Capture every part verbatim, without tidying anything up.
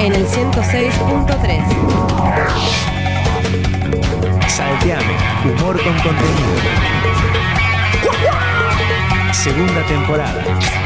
en el ciento seis punto tres. Salteame, humor con contenido. Segunda temporada.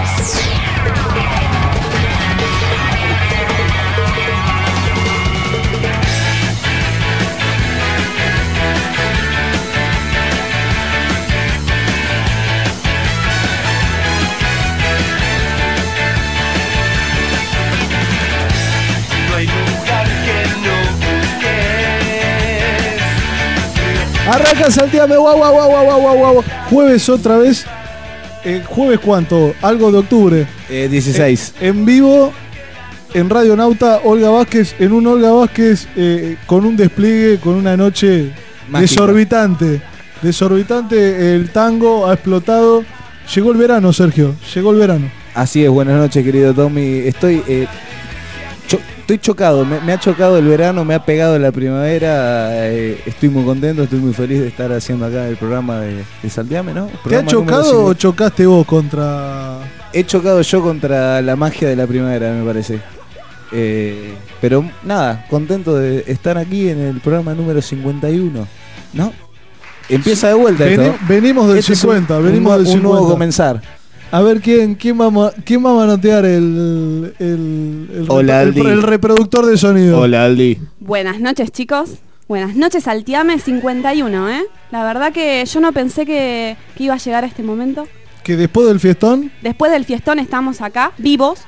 Arranca Salteame, guau, guau, guau, guau, guau, guau. Jueves otra vez. Eh, ¿Jueves cuánto? Algo de octubre. Eh, dieciséis. Eh, en vivo, en Radio Nauta, Olga Vázquez, en un Olga Vázquez eh, con un despliegue, con una noche mágica. Desorbitante. Desorbitante, el tango ha explotado. Llegó el verano, Sergio, llegó el verano. Así es, buenas noches, querido Tommy. Estoy... Eh, cho- Estoy chocado, me, me ha chocado el verano, me ha pegado la primavera, eh, estoy muy contento, estoy muy feliz de estar haciendo acá el programa de, de Salteame, ¿no? ¿Te ha chocado o chocaste vos contra...? He chocado yo contra la magia de la primavera, me parece. Eh, pero nada, contento de estar aquí en el programa número cincuenta y uno, ¿no? Empieza de vuelta Veni, esto. Venimos del este cincuenta, es un, venimos un, del cincuenta. Un nuevo comenzar. A ver, ¿quién, quién, va, quién va a manotear el, el, el, Hola, el, Aldi. el reproductor de sonido? Hola, Aldi. Buenas noches, chicos. Buenas noches, Salteame cincuenta y uno, ¿eh? La verdad que yo no pensé que, que iba a llegar a este momento. Que después del fiestón... Después del fiestón estamos acá, vivos.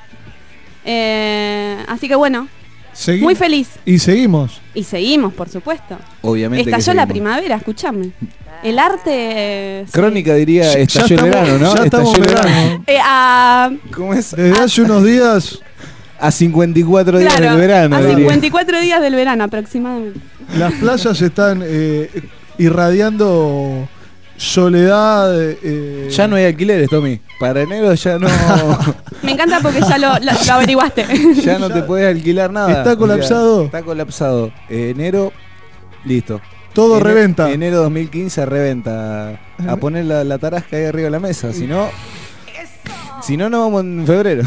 Eh, así que bueno, Segui- muy feliz. Y seguimos. Y seguimos, por supuesto. Obviamente que Estalló la seguimos. primavera, escuchame. El arte... eh, Crónica diría, Ya estalló estamos- el verano, ¿no? ya estamos Estalló en el verano. eh, a, ¿Cómo es? Desde hace unos días, A cincuenta y cuatro días claro, del verano, a diría. cincuenta y cuatro días del verano aproximadamente. las playas están eh, irradiando soledad. Eh, Ya no hay alquileres, Tommy. Para enero ya no, Me encanta porque ya lo, lo- lo averiguaste. ya no te puedes alquilar nada. ¿Está colapsado? O sea, está colapsado. Eh, enero, listo. todo Ene- reventa. Enero dos mil quince reventa. A poner la, la tarasca ahí arriba de la mesa. Si no, si no, no vamos en febrero.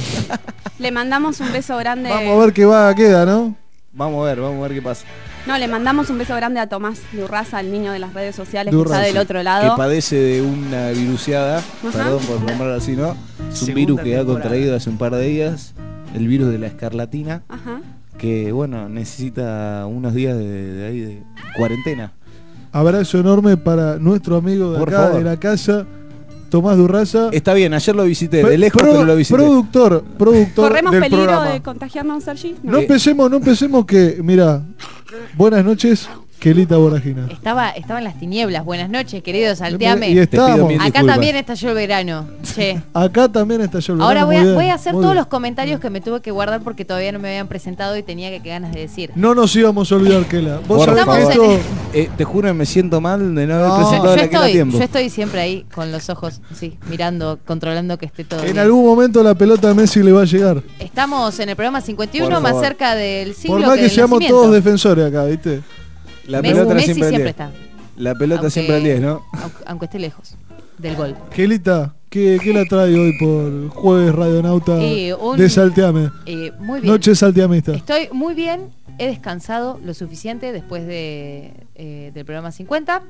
Le mandamos un beso grande. Vamos a ver qué va, queda, ¿no? Vamos a ver, vamos a ver qué pasa. No, le mandamos un beso grande a Tomás Durraza, el niño de las redes sociales Durraza, que está del otro Que lado. padece de una viruseada. Ajá. Perdón por nombrarlo así, ¿no? Es un Segunda virus que ha temporada. contraído hace un par de días. El virus de la escarlatina. Ajá. Que bueno, necesita unos días de, de ahí de cuarentena. Abrazo enorme para nuestro amigo de Por acá, favor. de la casa, Tomás Durraza. Está bien, ayer lo visité, Pro- de lejos pro- pero lo visité. Productor, productor ¿Corremos del peligro programa. de contagiarnos, Sergi? No empecemos, no empecemos que, mira, buenas noches, Kelita Boragina. Estaba, estaba en las tinieblas. Buenas noches, querido Salteame. Y pido estábamos. mil Acá disculpas. también estalló el verano. Che. Acá también está yo. Ahora voy muy a, bien, voy a hacer muy todos bien. los comentarios que me tuve que guardar porque todavía no me habían presentado y tenía que, que ganas de decir. No nos íbamos a olvidar, Kela. Vos Por sabés que favor. esto... Eh, te juro que me siento mal de no haber No, presentado yo, la que era estoy, tiempo. yo estoy siempre ahí con los ojos, sí, mirando, controlando que esté todo En bien. algún momento la pelota a Messi le va a llegar. Estamos en el programa cincuenta y uno, Por más favor. cerca del siglo Por más que del seamos nacimiento. todos defensores acá, ¿viste? La Messi, pelota Messi siempre al siempre diez. está. La pelota Aunque- siempre al diez, ¿no? Aunque, aunque esté lejos del gol. Kelita, ¿qué, qué la trae hoy por jueves Radionauta Eh, un- de Salteame? Eh, muy bien. Noche salteamista. Estoy muy bien, he descansado lo suficiente después de, eh, del programa cincuenta.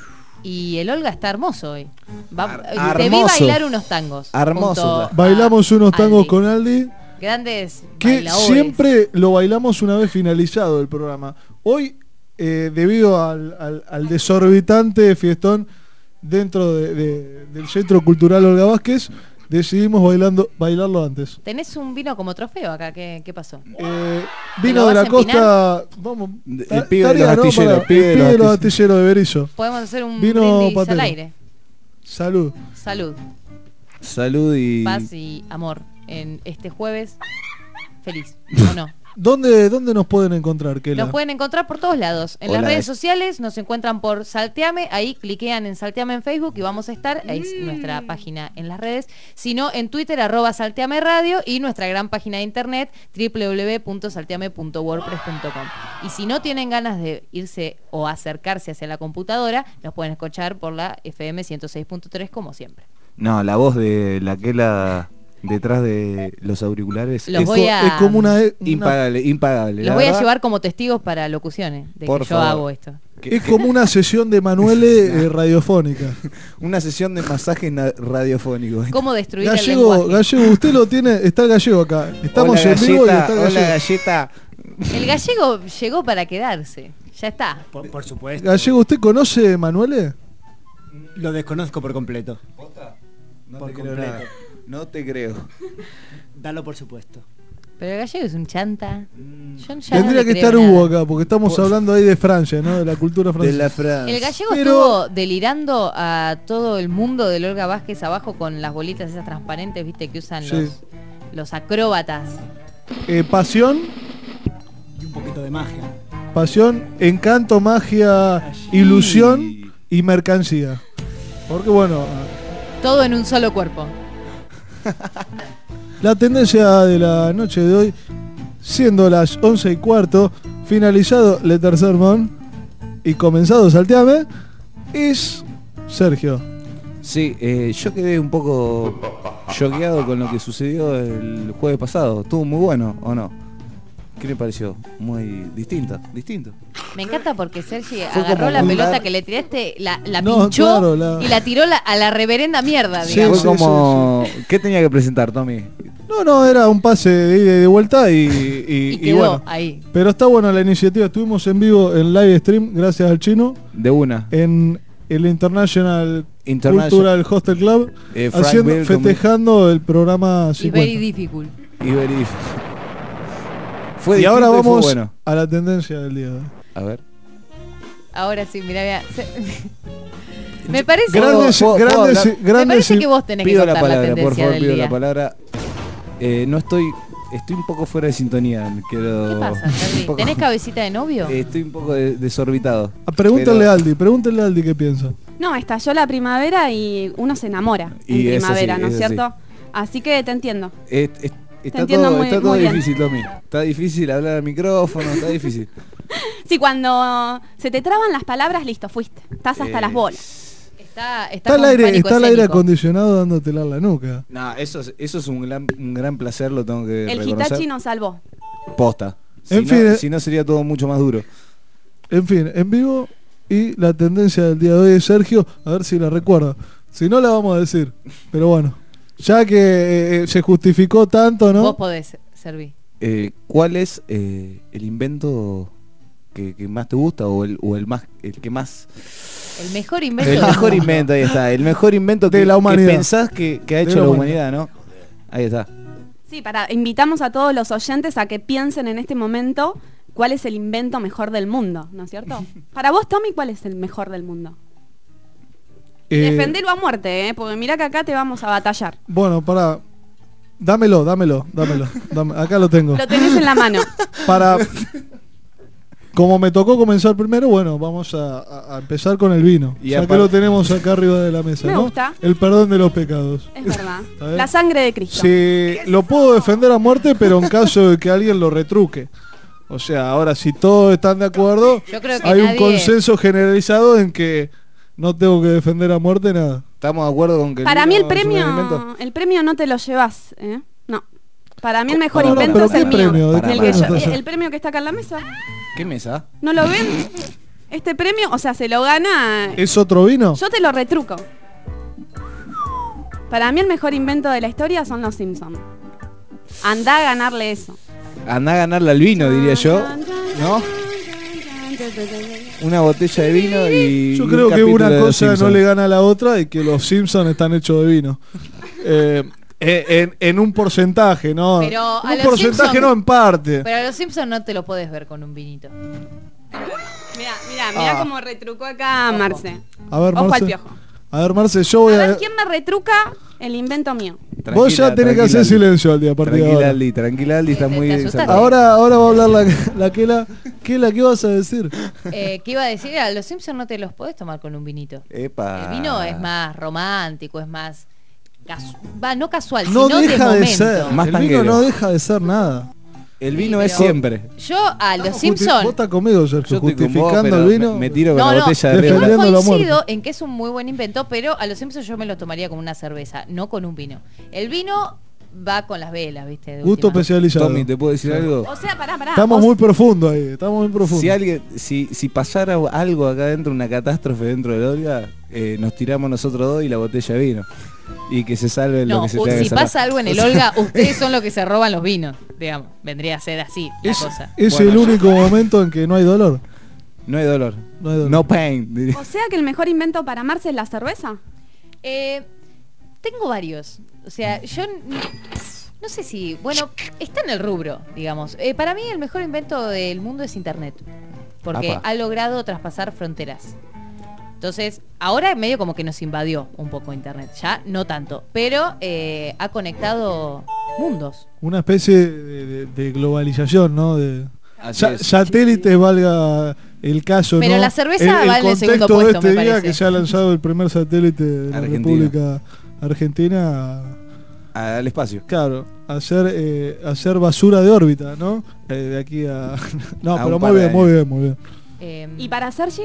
Y el Olga está hermoso hoy. Va, Ar- te vi hermoso. bailar unos tangos. Hermoso. junto a Bailamos unos tangos Aldi. con Aldi, Grandes que bailaores. siempre lo bailamos una vez finalizado el programa. Hoy, eh, debido al, al- al desorbitante fiestón dentro de- de- del Centro Cultural Olga Vázquez, decidimos bailando, bailarlo antes. Tenés un vino como trofeo acá, ¿qué, qué pasó? Eh, ¿Te vino lo de vas la a costa, vamos, El ta- pibe de los tarea, ¿no? astilleros, Para- el pibe de el los pibe de los astilleros. astilleros de Berizo. Podemos hacer un Vino brindis patero. al aire. Salud. Salud, Salud y... paz y amor en este jueves. Feliz, ¿o no? ¿Dónde, ¿Dónde nos pueden encontrar, Kela? Nos pueden encontrar por todos lados. En Hola. las redes sociales nos encuentran por Salteame. Ahí cliquean en Salteame en Facebook y vamos a estar. Ahí es nuestra página en las redes. Si no, en Twitter, arroba Salteame Radio y nuestra gran página de internet, doble u doble u doble u punto salteame punto wordpress punto com. Y si no tienen ganas de irse o acercarse hacia la computadora, nos pueden escuchar por la F M ciento seis punto tres como siempre. No, la voz de la que la detrás de los auriculares Los es, voy co- a- es como una, una- impagable, impagable. Los la voy a verdad, llevar como testigos para locuciones de Por que yo favor. hago esto. que- es como una sesión de Manuele eh, radiofónica. una sesión de masaje na- radiofónico. ¿Cómo destruir el Gallego, lenguaje? Gallego, usted lo tiene, está el gallego acá. Estamos Hola, en vivo y galleta, está el hola, gallego. galleta. El gallego llegó para quedarse. Ya está. Por, por supuesto. Gallego, ¿usted conoce Manuele? Lo desconozco por completo. No Por te creo completo. nada. No te creo. Dalo por supuesto. Pero el gallego es un chanta. Mm. Yo ya no Tendría le que creo estar nada. Hugo acá, porque estamos Por- hablando ahí de Francia, ¿no? De la cultura De francesa. la Francia. El gallego Pero- estuvo delirando a todo el mundo del Olga Vázquez abajo con las bolitas esas transparentes, viste, que usan Sí. los, los acróbatas. Eh, pasión, Y un poquito de magia. pasión, encanto, magia, ilusión y mercancía. Porque bueno, Todo en un solo cuerpo. la tendencia de la noche de hoy, siendo las once y cuarto, finalizado Le Tercer Mon y comenzado Salteame, es Sergio. Sí, eh, yo quedé un poco choqueado con lo que sucedió el jueves pasado. Estuvo muy bueno, ¿o no? ¿Qué le pareció? Muy distinto, distinto. Me encanta porque Sergi Fue agarró como la un pelota dar- que le tiraste, la, la No, pinchó claro, la- y la tiró la- a la reverenda mierda, Sí, digamos. Fue sí, como... ¿Qué tenía que presentar, Tommy? No, no, era un pase de ida y de vuelta y, y- Y y quedó bueno. ahí. Pero está buena la iniciativa. Estuvimos en vivo en live stream, gracias al chino, De una. en el International, International- Cultural Hostel Club, Eh, Frank haciendo, Bell, festejando el programa Y very cincuenta. difficult. Y Berif. Fue Y ahora distinto fue vamos bueno. a la tendencia del día de hoy. A ver. Ahora sí, mirá, mirá. Se- Me parece, Grandes, ¿Puedo- puedo grandes, hablar? me grandes parece y- que vos tenés que Pido la contar la, palabra, por tendencia favor, del pido día. la palabra. Eh, no estoy... Estoy un poco fuera de sintonía. Quiero... ¿Qué pasa, un Sergi? poco- ¿Tenés cabecita de novio? Eh, Estoy un poco de- desorbitado. Ah, Pregúntale Pero- a Aldi, pregúntale a Aldi qué piensa. No, estalló la primavera y uno se enamora Y en es primavera, así, ¿no es es así. cierto? Así que te entiendo. Eh, eh, está entiendo todo, muy- está todo muy bien. difícil, Tommy. Está difícil hablar al micrófono, está difícil. Sí, cuando se te traban las palabras, listo, fuiste. Estás hasta Eh, las bolas. Está, está, Está el con aire, pánico está el aire escénico. acondicionado dándotela en la nuca. No, eso es, eso es un gran, un gran placer, lo tengo que El reconocer. Hitachi nos salvó. Posta. Si, En no, fin, eh. si no sería todo mucho más duro. En fin, en vivo y la tendencia del día de hoy es Sergio, a ver si la recuerda. Si no, la vamos a decir. Pero bueno, ya que eh, se justificó tanto, Vos ¿no? podés servir. Eh, ¿Cuál es eh, el invento que, que más te gusta o el, o el más el que más El mejor invento el del mejor mundo. invento, ahí está, el mejor invento De que, la humanidad. que pensás que, que ha De hecho la la humanidad. humanidad, ¿no? Ahí está. Sí, para invitamos a todos los oyentes a que piensen en este momento cuál es el invento mejor del mundo, ¿no es cierto? Para vos, Tommy, ¿cuál es el mejor del mundo? Y Eh, defendelo a muerte, ¿eh? Porque mirá que acá te vamos a batallar. Bueno, para. Dámelo, dámelo, dámelo. Dame- acá lo tengo. Lo tenés en la mano. Para. Como me tocó comenzar primero, bueno, vamos a, a- a empezar con el vino. Y ya que aparte- lo tenemos acá arriba de la mesa, Me ¿no? gusta. El perdón de los pecados. Es verdad. A ver. La sangre de Cristo. Sí, lo puedo defender a muerte, pero en caso de que alguien lo retruque. O sea, ahora si todos están de acuerdo, Yo creo que hay un nadie- consenso generalizado en que no tengo que defender a muerte nada. ¿Estamos de acuerdo con que Para mí el vino es un invento? premio, el premio no te lo llevas, ¿eh? No. Para mí el mejor No, no, invento pero es ¿qué el mío. premio? ¿De qué el, premio que yo- estás el premio que está acá en la mesa. ¿Qué mesa? ¿No lo ven? Este premio, o sea, se lo gana. ¿Es otro vino? Yo te lo retruco. Para mí el mejor invento de la historia son los Simpsons. Andá a ganarle eso. Andá a ganarle al vino, diría yo. ¿No? Una botella de vino y. Yo un creo que capítulo una de Los cosa no Simpsons. le gana a la otra y que los Simpsons están hechos de vino. Eh, en, en un porcentaje, ¿no? Pero a un los porcentaje Simpson- no en parte. Pero a los Simpsons no te lo podés ver con un vinito. Mira, mira, mira Ah. cómo retrucó acá Marce. A ver, Ojo al Marce. piojo. A ver, Marce, yo A voy a... ver quién me retruca el invento mío. Vos ya Tranquila, tenés que tranquila, hacer Aldi. silencio al día a partir de Tranquila, ahora. Aldi, tranquila, Aldi, está Te- muy te asustaste. exaltada. Ahora, ahora va a hablar la, la Kela. Kela, ¿qué vas a decir? Eh, ¿Qué iba a decir? A los Simpsons no te los podés tomar con un vinito. Epa. El vino es más romántico, es más... casu- Va, no casual, No sino de deja de, momento. ser. Más el vino tanguero. no deja de ser nada. El vino Sí, es pero- siempre. Yo a los Justi- Vos Simpsons... estás conmigo, Sergio, Yo estoy con vos, justificando pero el vino. Me, me tiro con No, la no, botella de yo Red Bull. defendiendo la coincido muerte. en que es un muy buen invento, pero a los Simpsons yo me lo tomaría como una cerveza, no con un vino. El vino va con las velas, ¿viste? De Gusto última. especializado. Tommy, ¿te puedo decir algo? O sea, pará, pará. Estamos vos- muy profundos ahí, estamos muy profundos. Si alguien, si, si pasara algo acá dentro, una catástrofe dentro del Olga, eh, nos tiramos nosotros dos y la botella de vino. Y que se salve lo No, que se u- tenga que si salvar. pasa algo en el Olga, ustedes son los que se roban los vinos, digamos. Vendría a ser así la es cosa. es Bueno, el único momento en que no hay dolor. No hay dolor. No hay dolor. No pain. diría. O sea que el mejor invento para amarse es la cerveza. Eh, tengo varios. O sea, yo n- no sé si... Bueno, está en el rubro, digamos. Eh, para mí el mejor invento del mundo es Internet. Porque Apa. ha logrado traspasar fronteras. Entonces, ahora medio como que nos invadió un poco Internet. Ya no tanto. Pero eh, ha conectado mundos. Una especie de, de- de globalización, ¿no? De Así sa- es. satélites, valga el caso, Pero ¿no? la cerveza va en el segundo contexto puesto, de este me día parece. que se ha lanzado el primer satélite de la Argentina. República Argentina a- Al espacio. claro, a hacer, eh, a hacer basura de órbita, ¿no? Eh, de aquí a... no, A pero un muy par de bien, muy años. bien, muy bien. Eh, ¿Y para Sergi?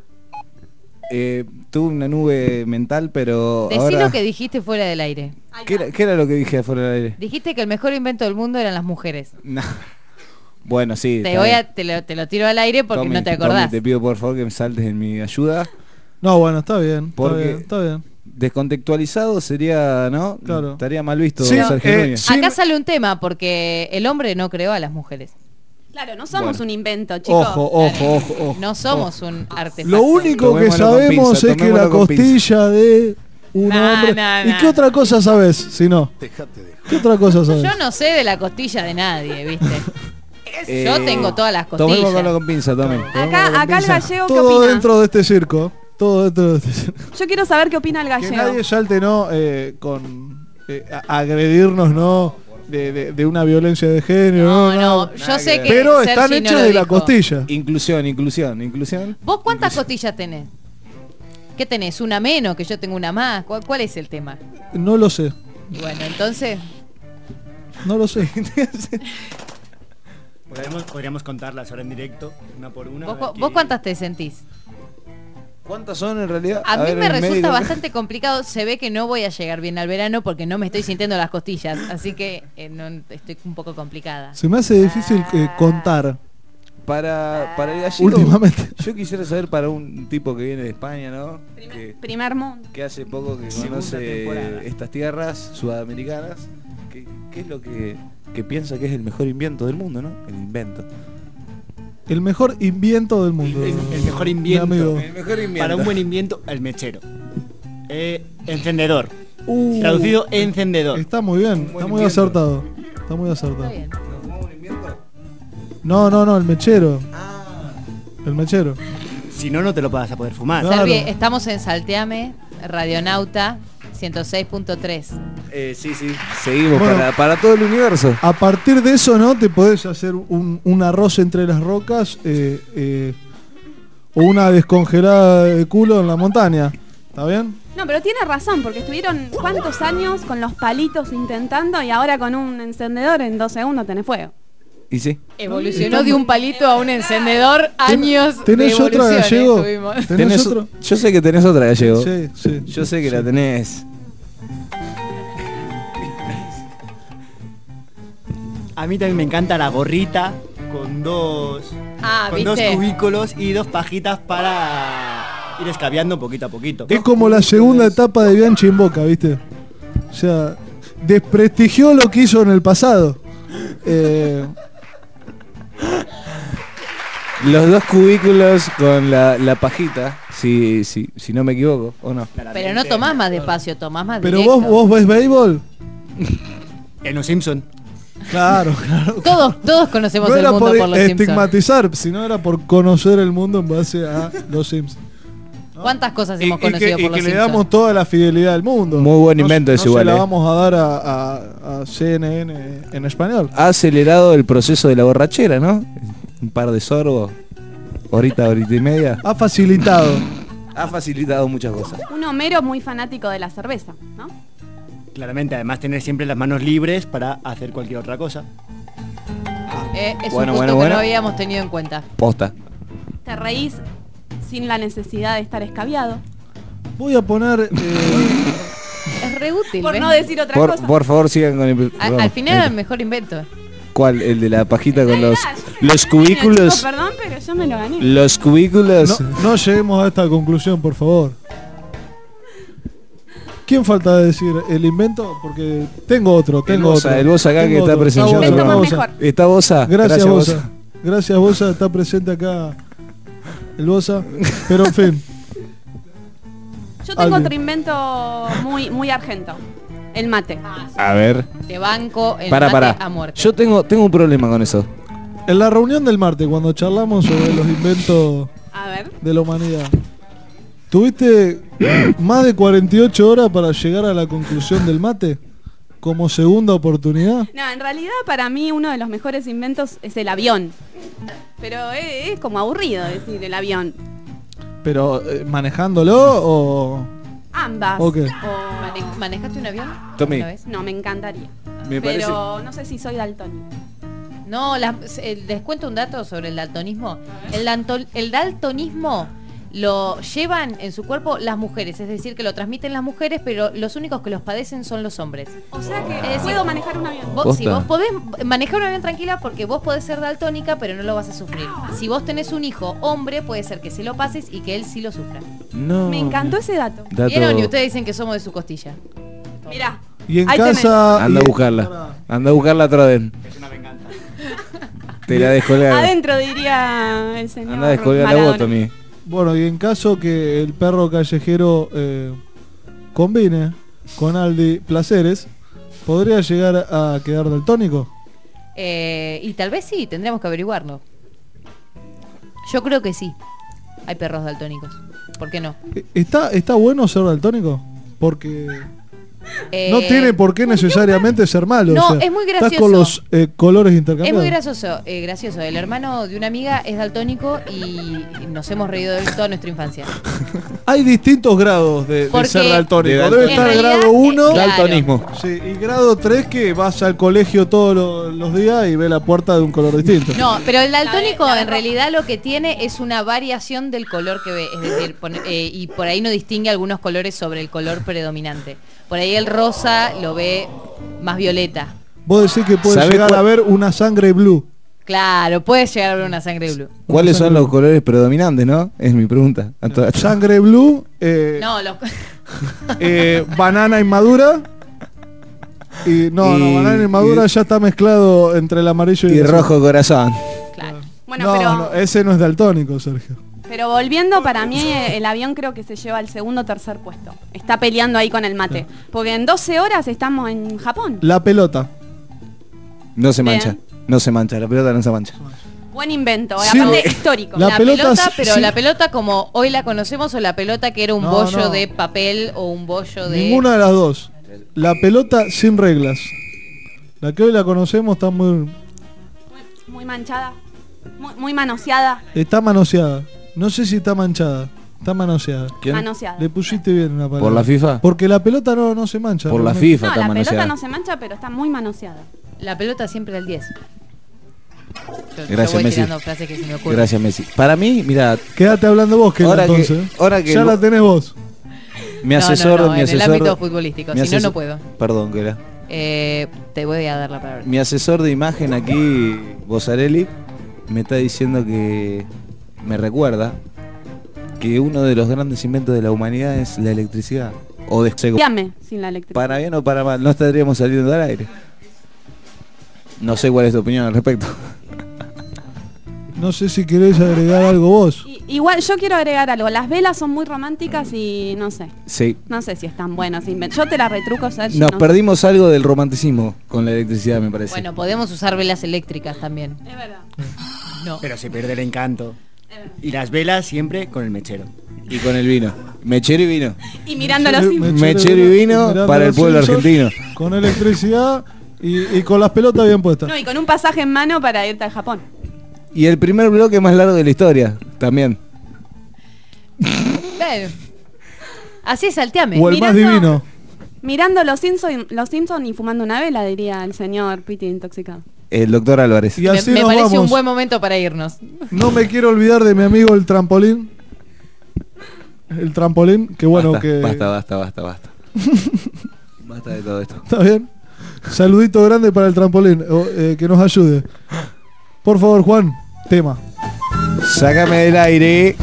Eh, tuve una nube mental, pero decí ahora... lo que dijiste fuera del aire. ¿Qué era, qué era lo que dije afuera del aire? Dijiste que el mejor invento del mundo eran las mujeres. No. Bueno, sí. Te está voy bien. a, te lo, te lo tiro al aire porque Tommy, no te Tommy, acordás. te pido por favor que me saltes en mi ayuda. No, bueno, está bien, está Porque- bien, está bien. Descontextualizado sería, ¿no? Claro. Estaría mal visto, Sí, Sergio eh, Núñez. sí. Acá sale un tema porque el hombre no creó a las mujeres. Claro, no somos Bueno. un invento, chicos. Ojo, ojo, ojo, ojo. No somos un artefacto. Lo único que Tomémoslo con sabemos pinza, es que la tomémoslo con pinza. costilla de un Nah, hombre... nah, ¿Y nah. qué otra cosa sabes si no? ¿Qué otra cosa sabes? Yo no sé de la costilla de nadie, ¿viste? Eh, Yo tengo todas las Tomémoslo costillas. con pinza, Tommy. Tomémoslo con Acá, acá el pinza. gallego, ¿qué Todo opina? dentro de este circo. Todo dentro de este circo. Yo quiero saber qué opina el Que gallego. nadie salte, ¿no? Eh, con eh, a- agredirnos, ¿no? De, de- de una violencia de género. No, No, no, no. yo Nada sé que que ver. Pero Sergi están no hechas lo de la dijo. costilla. Inclusión, inclusión, inclusión. ¿Vos cuántas costillas tenés? ¿Qué tenés? ¿Una menos? ¿Que yo tengo una más? ¿Cuál, cuál es el tema? No lo sé. Y bueno, entonces... No lo sé. Podríamos, podríamos contarlas ahora en directo, una por una. ¿Vos, a ver cu- qué- vos cuántas te sentís? ¿Cuántas son en realidad? A, mí ver, me el resulta médico. bastante complicado. Se ve que no voy a llegar bien al verano porque no me estoy sintiendo las costillas. Así que eh, no, estoy un poco complicada. Se me hace difícil eh, contar Para, para el gallego, últimamente. yo quisiera saber para un tipo que viene de España, ¿no? Que, Primer mundo. que hace poco que Segunda conoce temporada. estas tierras sudamericanas, ¿qué, qué es lo que, que piensa que es el mejor invento del mundo, ¿no? El invento. El mejor invento del mundo. El, el mejor mi invento. amigo. El mejor invento. Para un buen invento, el mechero. Eh, encendedor. Uh, Traducido, encendedor. Está muy bien, Un buen está muy invento. acertado. Está muy acertado. Está bien. ¿Un invento? No, no, no, el mechero. Ah, El mechero. Si no, no te lo vas a poder fumar. No. Servi, Claro. estamos en Salteame, Radionauta ciento seis punto tres. eh, sí, sí. Seguimos Bueno. para, para todo el universo. A partir de eso, ¿no? Te podés hacer un, un arroz entre las rocas eh, eh, o una descongelada de culo en la montaña. ¿Está bien? No, pero tiene razón, porque estuvieron cuántos años con los palitos intentando y ahora con un encendedor en dos segundos tenés fuego. Y sí. Evolucionó de un palito a un encendedor, años de ¿Tenés otra, evolución, eh, gallego? tuvimos. ¿Tenés, Tenés- otro? Yo sé que tenés otra, gallego. Sí, sí. Yo sé que sí. la tenés. A mí también me encanta la gorrita con dos, Ah, con dos ¿viste? cubículos y dos pajitas para ir escabeando poquito a poquito. Es como la segunda etapa de Bianchi en Boca, ¿viste? O sea, desprestigió lo que hizo en el pasado. Eh, Los dos cubículos con la, la pajita, si, si, si no me equivoco, ¿o no? Pero no tomás más despacio, tomás más pero directo. vos, vos ves béisbol. En los Simpson. Claro, claro. Todos, todos conocemos No el era mundo por por los Simpsons. estigmatizar, sino era por conocer el mundo en base a los Simpsons. ¿Cuántas cosas Y, hemos y conocido que, y por los que le Simpsons? damos toda la fidelidad del mundo. Muy buen No- invento no ese se igual, la eh. vamos a dar a, a- a C N N en español. Ha acelerado el proceso de la borrachera, ¿no? Un par de sorbos, horita, horita y media. Ha facilitado. Ha facilitado muchas cosas. Un Homero muy fanático de la cerveza, ¿no? Claramente, además tener siempre las manos libres para hacer cualquier otra cosa. Eh, es Bueno, un punto bueno, que bueno. no habíamos tenido en cuenta. Posta. Te reís sin la necesidad de estar escabiado. Voy a poner. eh, Es Es re útil. Por ¿ves? no decir otra Por, cosa. por favor, sigan con el A- programa. al final era el mejor invento. ¿Cuál? El de la pajita con los, Ah, yo me los lo gané, cubículos. chicos, perdón, pero yo me lo gané. Los cubículos. No, no lleguemos a esta conclusión, por favor. ¿Quién falta de decir el invento? Porque tengo otro, El tengo Bosa, otro. el Bosa acá Tengo que está otro. presenciando. Bosa, Invento está más Bosa. mejor. ¿Está Bosa? Gracias, Bosa. Gracias, Bosa. Está presente acá el Bosa. Pero en fin. Yo tengo Alde. otro invento muy, muy argento. El mate. A ver. Te banco el Para, mate para. a muerte. Yo tengo, tengo un problema con eso. En la reunión del martes, cuando charlamos sobre los inventos A ver. de la humanidad, ¿tuviste más de cuarenta y ocho horas para llegar a la conclusión del mate? Como segunda oportunidad. No, en realidad para mí uno de los mejores inventos es el avión. Pero es, es como aburrido decir el avión. Pero, eh, ¿manejándolo o...? Ambas. Ok. O- Mane- ¿Manejaste un avión? Tommy. ¿Una vez? No, me encantaría. Me Pero no sé si soy daltónica. No, las- eh, les cuento un dato sobre el daltonismo. El, danto- el daltonismo lo llevan en su cuerpo las mujeres, es decir, que lo transmiten las mujeres, pero los únicos que los padecen son los hombres. O sea que Es decir, puedo manejar un avión. Vos, si Posta. vos podés manejar un avión tranquila porque vos podés ser daltónica, pero no lo vas a sufrir. Si vos tenés un hijo hombre, puede ser que se lo pases y que él sí lo sufra. No. Me encantó ese dato. Dato- ¿Vieron? Y ustedes dicen que somos de su costilla. Mirá. Y en Ahí casa... Anda a y- buscarla. Anda a buscarla otra vez. Es una venganza. Te la descolgaron. Adentro diría el señor. Anda a descolgar la Maradona. voz, Tommy. Bueno, y en caso que el perro callejero eh, combine con Aldi Placeres, ¿podría llegar a quedar daltónico? Eh, y tal vez sí, tendríamos que averiguarlo. Yo creo que sí. Hay perros daltónicos. ¿Por qué no? Eh, ¿Está, ¿Está bueno ser daltónico? Porque Eh, no tiene por qué necesariamente ser malo. No, o sea, es muy Estás gracioso. con los eh, colores Es intercambiados. muy gracioso, eh, gracioso. El hermano de una amiga es daltónico y nos hemos reído de él toda nuestra infancia. Hay distintos grados de, de Porque- ser daltónico. De Debe daltónico. estar En grado realidad, uno eh, claro. Daltonismo. sí, y grado tres que vas al colegio todos lo- los días y ve la puerta de un color distinto. No, pero el daltónico La de- la de en realidad lo que tiene es una variación del color que ve. Es decir, pone- eh, y por ahí no distingue algunos colores sobre el color predominante. Por ahí el rosa lo ve más violeta. Vos decís que puede ¿Sabe llegar cuál- a ver una sangre blue. Claro, puede llegar a ver una sangre blue. ¿Cuáles son los colores predominantes, no? Es mi pregunta. A toda- Sangre blue, eh, No, lo- eh, banana inmadura. Y no, Y- no, banana inmadura y- ya está mezclado entre el amarillo y, Y el azul. rojo corazón. claro. Bueno, no, pero, no, ese no es daltónico, Sergio. pero volviendo, para mí eh, el avión creo que se lleva el segundo o tercer puesto. Está peleando ahí con el mate. Porque en doce horas estamos en Japón. La pelota. No se Bien. mancha. No se mancha. La pelota no se mancha. Buen invento, Sí, aparte no. histórico. La La, pelota pelota, sí- pero sí. la pelota como hoy la conocemos o la pelota que era un No, bollo no. de papel o un bollo de... Ninguna de las dos. La pelota sin reglas. La que hoy la conocemos está muy... Muy, muy manchada, muy, muy manoseada. Está manoseada. No sé si está manchada. Está manoseada. ¿Quién? Manoseada. Le pusiste bien una palabra. ¿Por la FIFA? Porque la pelota no, no se mancha. Por la realmente. FIFA No, está la pelota manoseada. no se mancha, pero está muy manoseada. La pelota siempre al diez. Yo, yo Gracias, voy Messi. tirando frases que se me ocurren. Gracias, Messi. Para mí, mira, Quédate hablando vos, que Ahora que- entonces. ahora que ya el- la tenés vos. mi No, no, asesor, no, mi en asesor. el ámbito futbolístico, mi si no, no asesor- puedo. Perdón, que era. Eh, te voy a dar la palabra. Mi asesor de imagen aquí, Bossarelli, me está diciendo que me recuerda que uno de los grandes inventos de la humanidad es la electricidad. O de Llame sin la electricidad. para bien o para mal, no estaríamos saliendo al aire. No sé cuál es tu opinión al respecto. No sé si querés agregar algo vos. I- igual yo quiero agregar algo. Las velas son muy románticas y no sé. Sí. No sé si están buenas. inven- Yo te la retruco, Sergio. Nos no sé. perdimos algo del romanticismo con la electricidad, me parece. Bueno, podemos usar velas eléctricas también. Es verdad. No. Pero se pierde el encanto. Y las velas siempre con el mechero. Y con el vino. Mechero y vino. Y mirando los Mechero- Mechero y vino mirando para el los pueblo Simpsons, argentino. Con electricidad y, y con las pelotas bien puestas. No, y con un pasaje en mano para irte al Japón. Y el primer bloque más largo de la historia, también. Bueno. Así es, salteame. o el más mirando- divino. Mirando los Simpsons los Simpson y fumando una vela, diría el señor Piti intoxicado. El doctor Álvarez. Y Me, así me nos parece un vamos. buen momento para irnos. No me quiero olvidar de mi amigo el trampolín. El trampolín, que bueno basta, que... basta, basta, basta, basta. Basta de todo esto. ¿Está bien? Saludito grande para el trampolín, o, eh, que nos ayude. Por favor, Juan, tema. Sácame del aire.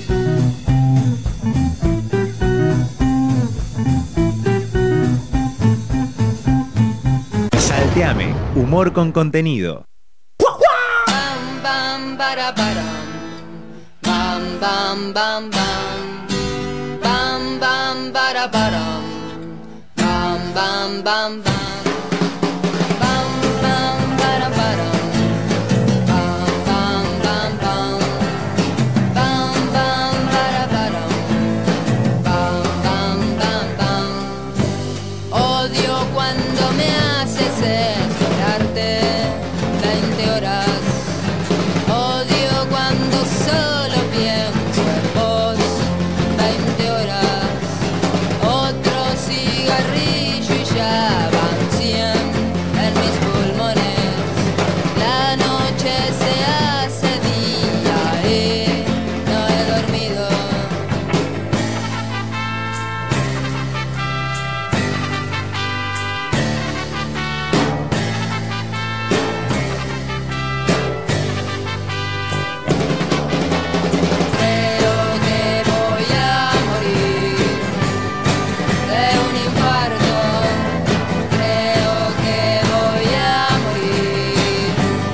Salteame, humor con contenido. Bam, bam, bara, baram. Bam, bam, bam, bam. Bam, bam, bara, baram. Bam, bam, bam, bam. Bam, bam, bara, baram. Bam, bam, bam, bam. Bam, bam, bara, baram. Bam, bam, bam, bam. Odio cuando me haces esperarte veinte horas. Odio cuando solo pienso en vos veinte horas. Otro cigarrillo y ya van cien en mis pulmones. La noche se hace día y no he dormido. Creo que voy a morir de un infarto. Creo que voy a morir.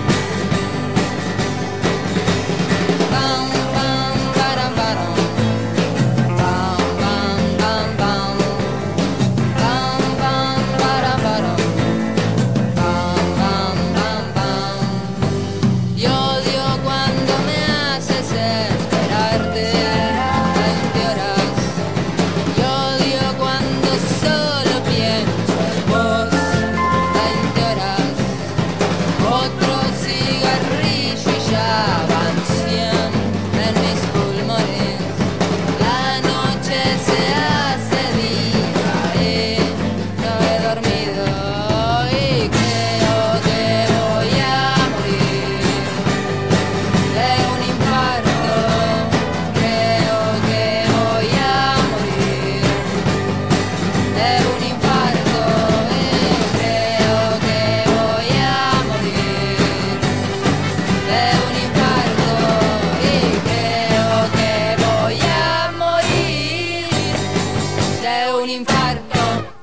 Bam, bam, baram, baram. Bam, bam, bam, bam. Bam, bam, baram, baram. Bam, bam, bam, bam. Y odio cuando me haces esperarte veinte horas. Y odio cuando solo pienso en vos veinte horas. Otro cigarrillo y ya van cien en mis pulmones. La noche se hace día y no he dormido. Y creo que voy a morir de un infarto. Creo que voy a morir de un infarto. Y creo que voy a morir de un infarto. Y creo que voy a morir de un infarto.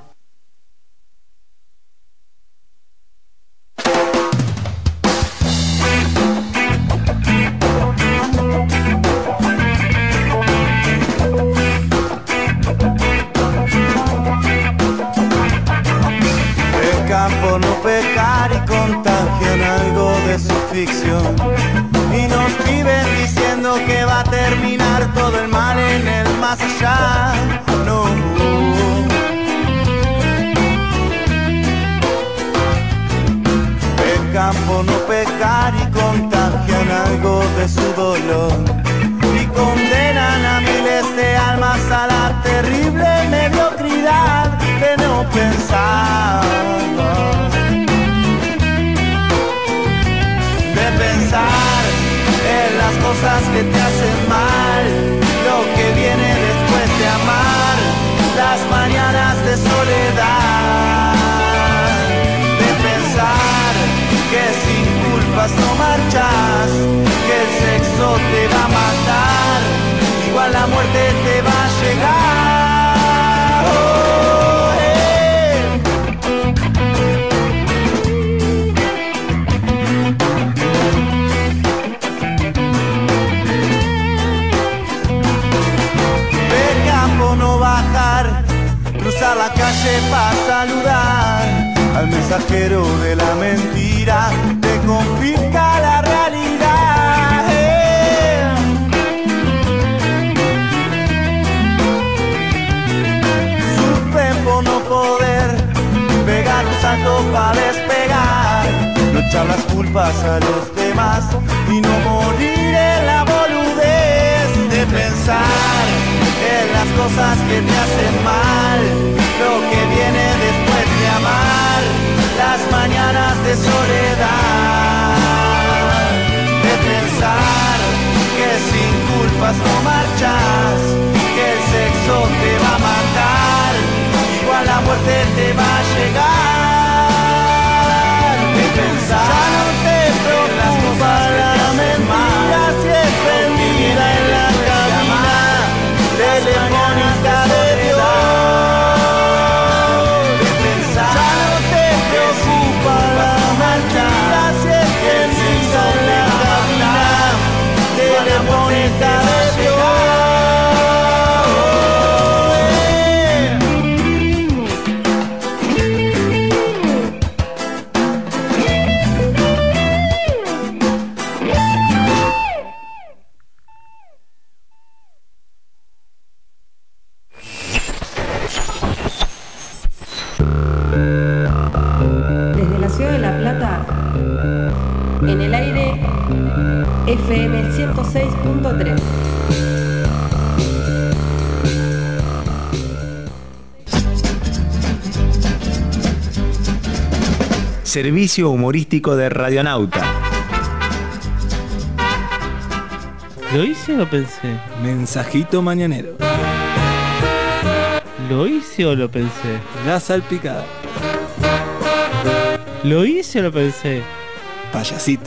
Pecan por no pecar y contagian algo de su ficción. Y nos viven diciendo que va a terminar todo el mal en el más allá. No. Pecan por no pecar y contagian algo de su dolor. Y condenan a miles de almas a la terrible mediocridad de no pensar. De pensar en las cosas que te hacen mal, lo que viene después de amar, las mañanas de soledad. De pensar que sin culpas no marchas, que el sexo te va a matar, igual la muerte te va a llegar. Oh, eh. Pecan por no bajar, cruzar la calle para saludar al mensajero de la mentira, te complica la realidad. eh. Sufren por no poder pegar un salto para despegar, no echar las culpas a los demás y no morir en la boludez de pensar en las cosas que te hacen mal, lo que viene después de amar, las mañanas de soledad. De pensar que sin culpas no marchas, que el sexo te va a matar, igual la muerte muerte te va a llegar. ¿Qué pensás? Ya no te preocupa la mentira si es prendida en la cabina telefónica de Dios. ¿Qué pensás? Ya no te preocupa la mentira si es prendida en la cabina telefónica de Dios. Desde la ciudad de La Plata, en el aire F M ciento seis punto tres. Servicio humorístico de Radionauta. ¿Lo hice o lo pensé? Mensajito mañanero. ¿Lo hice o lo pensé? La salpicada. ¿Lo hice o lo pensé? Payasito.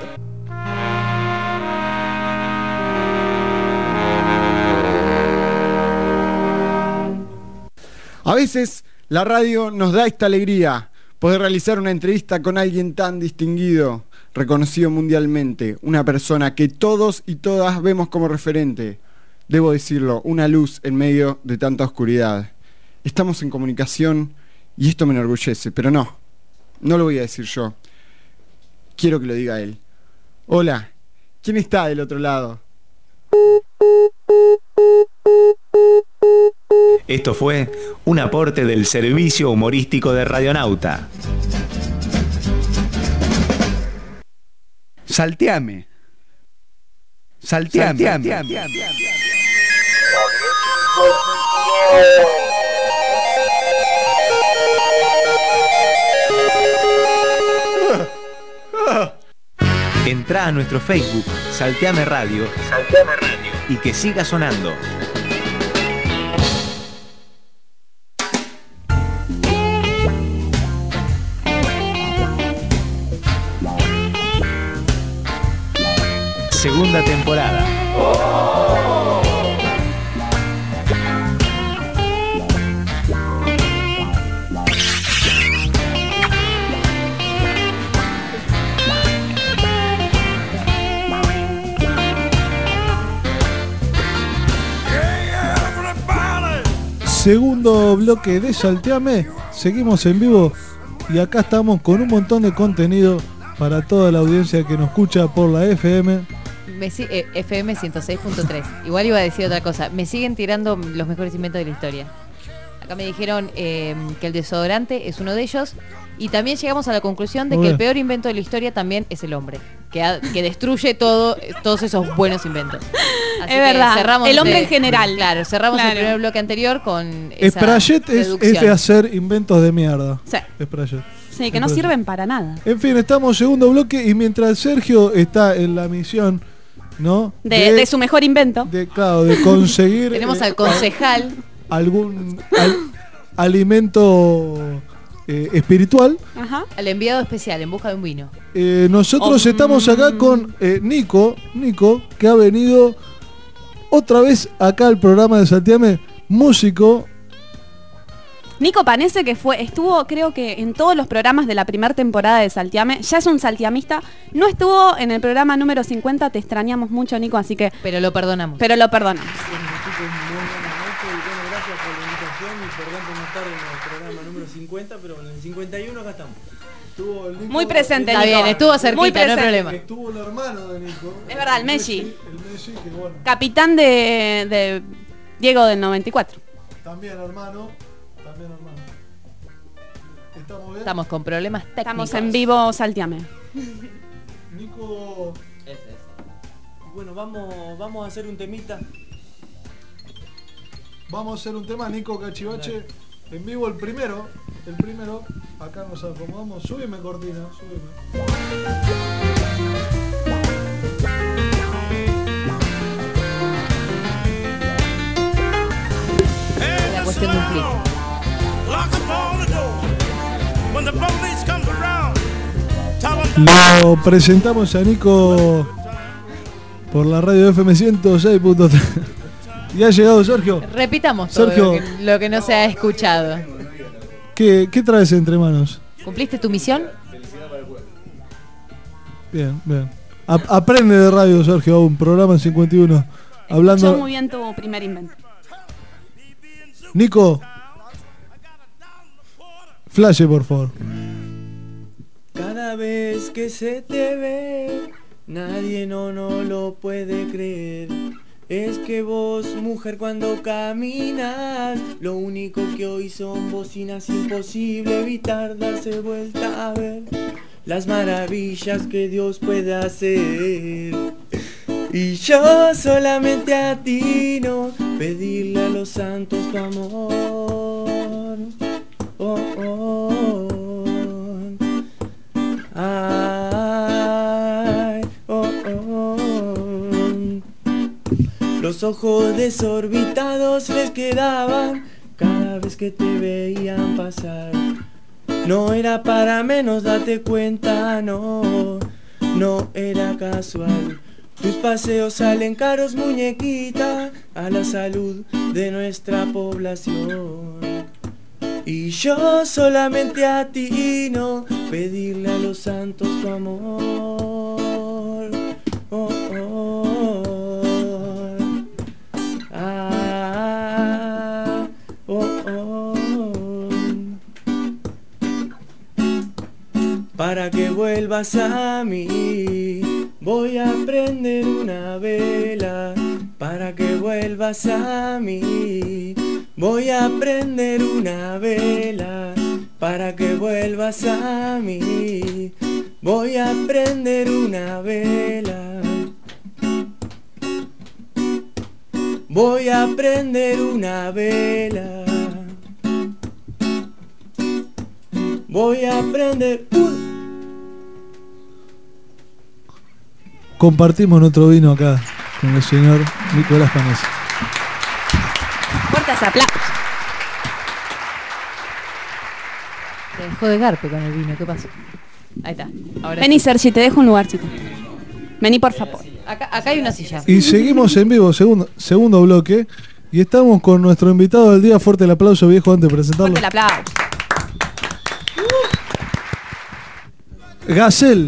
A veces la radio nos da esta alegría, poder realizar una entrevista con alguien tan distinguido, reconocido mundialmente, una persona que todos y todas vemos como referente. Debo decirlo, una luz en medio de tanta oscuridad. Estamos en comunicación y esto me enorgullece, pero no, no lo voy a decir yo. Quiero que lo diga él. Hola, ¿quién está del otro lado? Esto fue un aporte del servicio humorístico de Radionauta. Salteame. Salteame. Salteame. Entrá a nuestro Facebook, Salteame Radio, y que siga sonando. Segunda temporada. Segundo bloque de Salteame, seguimos en vivo y acá estamos con un montón de contenido para toda la audiencia que nos escucha por la F M. Me si- eh, F M ciento seis punto tres. Igual iba a decir otra cosa. Me siguen tirando los mejores inventos de la historia. Acá me dijeron eh, que el desodorante es uno de ellos. Y también llegamos a la conclusión de Muy que bien. el peor invento de la historia también es el hombre. Que, ha- que destruye todo, todos esos buenos inventos. Así Es que verdad, cerramos el hombre de- en general. Claro, cerramos Claro. el primer bloque anterior con esa Sprayet es, deducción. es de hacer inventos de mierda. Sí. Sprayet. Sí, que no Entonces- sirven para nada. En fin, estamos segundo bloque y mientras Sergio está en la misión, ¿no? De, de su mejor invento. de, claro, de conseguir Tenemos eh, al concejal. algún al- alimento eh, espiritual. Ajá. Al enviado especial en busca de un vino. Eh, nosotros Oh, estamos acá con eh, Nico, Nico, que ha venido otra vez acá al programa de Salteame, músico. Nico Panese, que fue, estuvo creo que en todos los programas de la primera temporada de Salteame, ya es un saltiamista, no estuvo en el programa número cincuenta, te extrañamos mucho, Nico, así que... Pero lo perdonamos. Pero lo perdonamos. Gracias por la invitación y perdón por no estar en el programa número cincuenta, pero en el cincuenta y uno acá estamos. Estuvo el Nico, Muy presente, Está Nico. bien, estuvo cerquita, Muy no hay presente. problema. Estuvo el hermano de Nico. Es verdad, el Messi. El Messi, que bueno, Capitán de, de Diego del noventa y cuatro. también hermano, también hermano. ¿Estamos bien? Estamos con problemas técnicos. Estamos en vivo, Salteame. Nico, Ese, ese. Bueno, vamos, vamos a hacer un temita. vamos a hacer un tema, Nico Cachivache, en vivo el primero, el primero, acá nos acomodamos, súbeme cortina, súbeme. La cuestión de un clic. Lock upon the door. Lo presentamos a Nico por la radio F M ciento seis punto tres. Y ha llegado Sergio. Repitamos todo Sergio. lo que, lo que no se ha escuchado. ¿Qué, qué traes entre manos? ¿Cumpliste tu misión? Bien, bien. A- aprende de radio, Sergio, un programa en cincuenta y uno. Escuchó Hablando. muy bien tu primer invento. Nico. Flash, por favor. Cada vez que se te ve, nadie no, no lo puede creer. Es que vos, mujer, cuando caminas, lo único que hoy son bocinas, imposible evitar darse vuelta a ver las maravillas que Dios puede hacer. Y yo solamente atino pedirle a los santos tu amor. Oh, oh, ay, oh, oh. Los ojos desorbitados les quedaban cada vez que te veían pasar. No era para menos, date cuenta, no, no era casual. Tus paseos salen caros, muñequita, a la salud de nuestra población. Y yo solamente atino pedirle a los santos tu amor. Oh, oh, ah, oh, oh. Para que vuelvas a mí, voy a prender una vela. Para que vuelvas a mí, voy a prender una vela. Para que vuelvas a mí, voy a prender una vela. Voy a prender una vela. Voy a prender un... Compartimos nuestro vino acá con el señor Nicolás Panesi. Fuertes aplausos. Te dejó de garpe con el vino, ¿qué pasó? Ahí está. Ahora Vení, sí. Sergi, te dejo un lugarcito. Vení, por favor. Acá, acá hay una silla. Y seguimos en vivo, segundo, segundo bloque. Y estamos con nuestro invitado del día. Fuerte el aplauso, viejo, antes de presentarlo. Fuerte el aplauso. Gacel.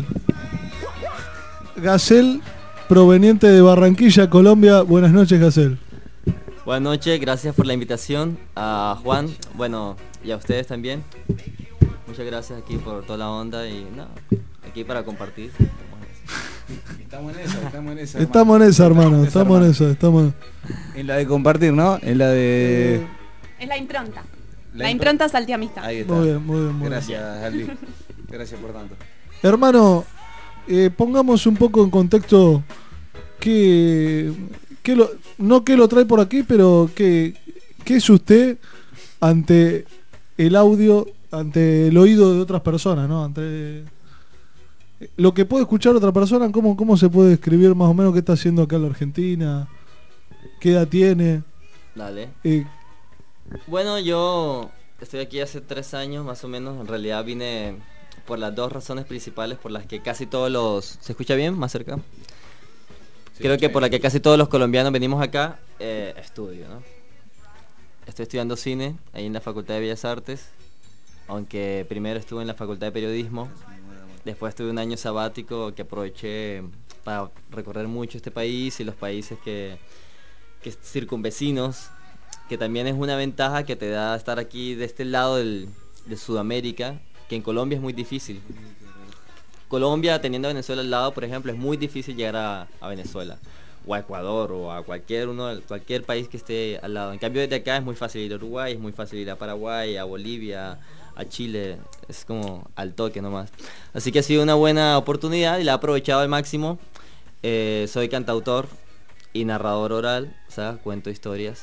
Gacel, proveniente de Barranquilla, Colombia. Buenas noches, Gacel. Buenas noches, gracias por la invitación a Juan, bueno, y a ustedes también. Muchas gracias aquí por toda la onda y nada, aquí para compartir. Estamos en esa, estamos en esa. Estamos en esa, hermano. Estamos en esa, estamos en la de compartir, ¿no? En la de... Es la impronta. La La, impro- impronta Saltiamista. Ahí está. Muy bien, muy bien, muy bien. Gracias, Aldi. Gracias por tanto. Hermano, eh, pongamos un poco en contexto que, que lo, no que lo trae por aquí, pero que, que es usted ante el audio, ante el oído de otras personas, ¿no? Ante lo que puede escuchar otra persona, ¿cómo, cómo se puede describir más o menos qué está haciendo acá en la Argentina? ¿Qué edad tiene? Dale. Eh, Bueno, yo estoy aquí hace tres años más o menos, en realidad vine por las dos razones principales por las que casi todos los... ¿Se escucha bien? ¿Más cerca? Creo que por la que casi todos los colombianos venimos acá, eh, estudio, ¿no? Estoy estudiando cine ahí en la Facultad de Bellas Artes, aunque primero estuve en la Facultad de Periodismo, después tuve un año sabático que aproveché para recorrer mucho este país y los países que, que circunvecinos, que también es una ventaja que te da estar aquí de este lado del, de Sudamérica, que en Colombia es muy difícil. Colombia, teniendo a Venezuela al lado, por ejemplo, es muy difícil llegar a, a Venezuela, o a Ecuador, o a cualquier uno, cualquier país que esté al lado. En cambio, desde acá es muy fácil ir a Uruguay, es muy fácil ir a Paraguay, a Bolivia, a Chile, es como al toque nomás. Así que ha sido una buena oportunidad y la he aprovechado al máximo. Eh, soy cantautor y narrador oral, o sea, cuento historias.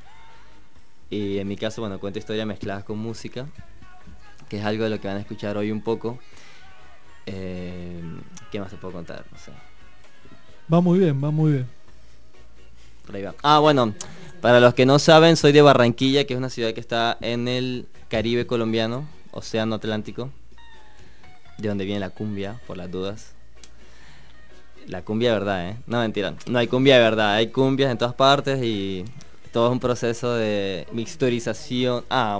Y en mi caso, bueno, cuento historias mezcladas con música, que es algo de lo que van a escuchar hoy un poco. Eh, ¿Qué más te puedo contar? No sé. va muy bien, va muy bien. Por ahí va. Ah, bueno, para los que no saben, soy de Barranquilla, que es una ciudad que está en el Caribe colombiano, Océano Atlántico. de donde viene la cumbia, por las dudas. La cumbia de verdad, ¿eh? No, mentira. No hay cumbia de verdad. Hay cumbias en todas partes y todo es un proceso de mixturización. Ah,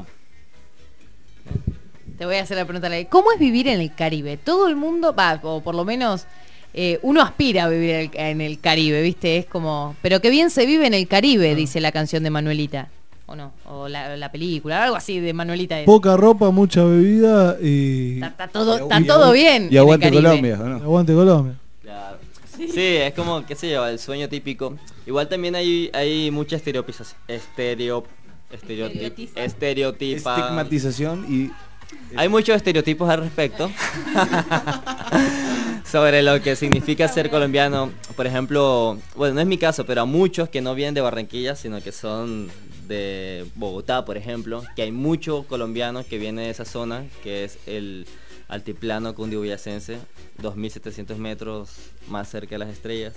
Te voy a hacer la pregunta. ¿Cómo es vivir en el Caribe? Todo el mundo, va, o por lo menos eh, uno aspira a vivir el- en el Caribe, ¿viste? Es como, pero qué bien se vive en el Caribe, dice la canción de Manuelita. ¿O no? O la, la película, algo así de Manuelita. Es. Poca ropa, mucha bebida y. Está, está todo, está todo bien. Y en el aguante Caribe. Colombia, ¿o no? Aguante Colombia. claro. Sí, es como, qué sé yo, el sueño típico. Igual también hay, hay mucha estereotipación. Estereo, estereotip, Estereotiza. estereotipa. Estigmatización y Hay muchos estereotipos al respecto sobre lo que significa ser colombiano. Por ejemplo, bueno, no es mi caso, pero a muchos que no vienen de Barranquilla, sino que son de Bogotá, por ejemplo, que hay muchos colombianos que vienen de esa zona, que es el altiplano cundiboyacense, dos mil setecientos metros más cerca de las estrellas.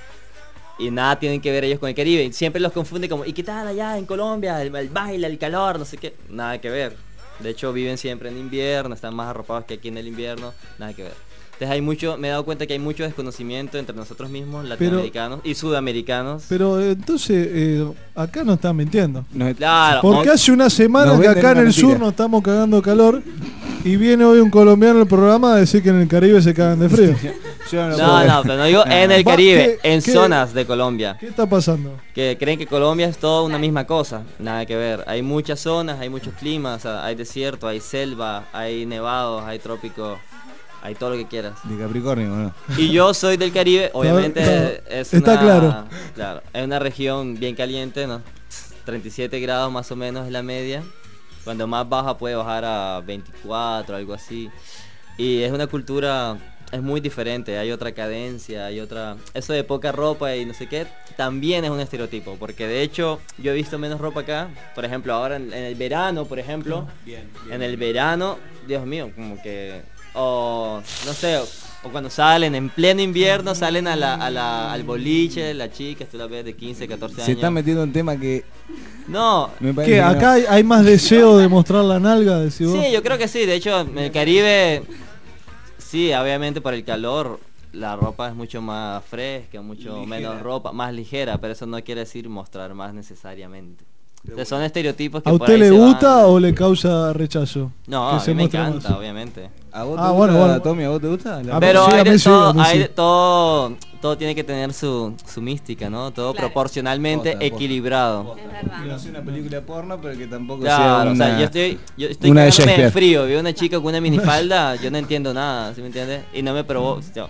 Y nada tienen que ver ellos con el Caribe. Y siempre los confunden como, ¿y qué tal allá en Colombia? El, el baile, el calor, no sé qué. Nada que ver. De hecho, viven siempre en invierno, están más arropados que aquí en el invierno. Nada que ver. Entonces hay mucho, me he dado cuenta que hay mucho desconocimiento entre nosotros mismos, latinoamericanos y sudamericanos. Pero eh, entonces, eh, acá no están mintiendo. Claro. Porque o- hace una semana Nos que venden acá en una el mentira. sur nos estamos cagando calor y viene hoy un colombiano al programa a decir que en el Caribe se cagan de frío. yo no, No, puedo- no, pero no digo en el Va, Caribe, ¿qué- en qué- zonas de Colombia. ¿Qué está pasando? Que creen que Colombia es toda una misma cosa, nada que ver. Hay muchas zonas, hay muchos climas, o sea, hay desierto, hay selva, hay nevados, hay trópicos, hay todo lo que quieras. De Capricornio, ¿o no? Y yo soy del Caribe, obviamente está- es está una, claro. claro, es una región bien caliente, ¿no? treinta y siete grados más o menos es la media. Cuando más baja puede bajar a veinticuatro, algo así. Y es una cultura, es muy diferente, hay otra cadencia, hay otra... Eso de poca ropa y no sé qué, también es un estereotipo, porque de hecho yo he visto menos ropa acá. Por ejemplo, ahora en, en el verano, por ejemplo, en el verano, Dios mío, como que... O no sé, o, o cuando salen en pleno invierno, salen a la, a la, al boliche, las chicas, tú las ves de quince, catorce años. Se está metiendo un tema que No, me parece ¿Qué? que no. ¿Acá hay, hay más deseo de mostrar la nalga? Decís vos? sí, yo creo que sí. De hecho, en el Caribe, sí, obviamente por el calor, la ropa es mucho más fresca, mucho Ligera. menos ropa, más ligera, pero eso no quiere decir mostrar más necesariamente. Entonces, son estereotipos que ¿A por usted ahí le se gusta van. o le causa rechazo? No, Que a se mí me muestre encanta, más. obviamente. ¿A vos te Ah, gusta, bueno, bueno. Tommy? ¿A vos te gusta? La- A mí Pero sí, a hay mí de sí, todo, a mí hay sí. de todo, todo tiene que tener su, su mística, ¿no? Todo Claro. proporcionalmente Posta, posta. equilibrado. Es verdad. Que no sea una película porno, pero que tampoco Claro, sea o una... sea, yo estoy, yo estoy una de cagándome de Shakespeare. frío, veo una chica con una minifalda, yo no entiendo nada, ¿sí me entiendes? Y no me probó, yo,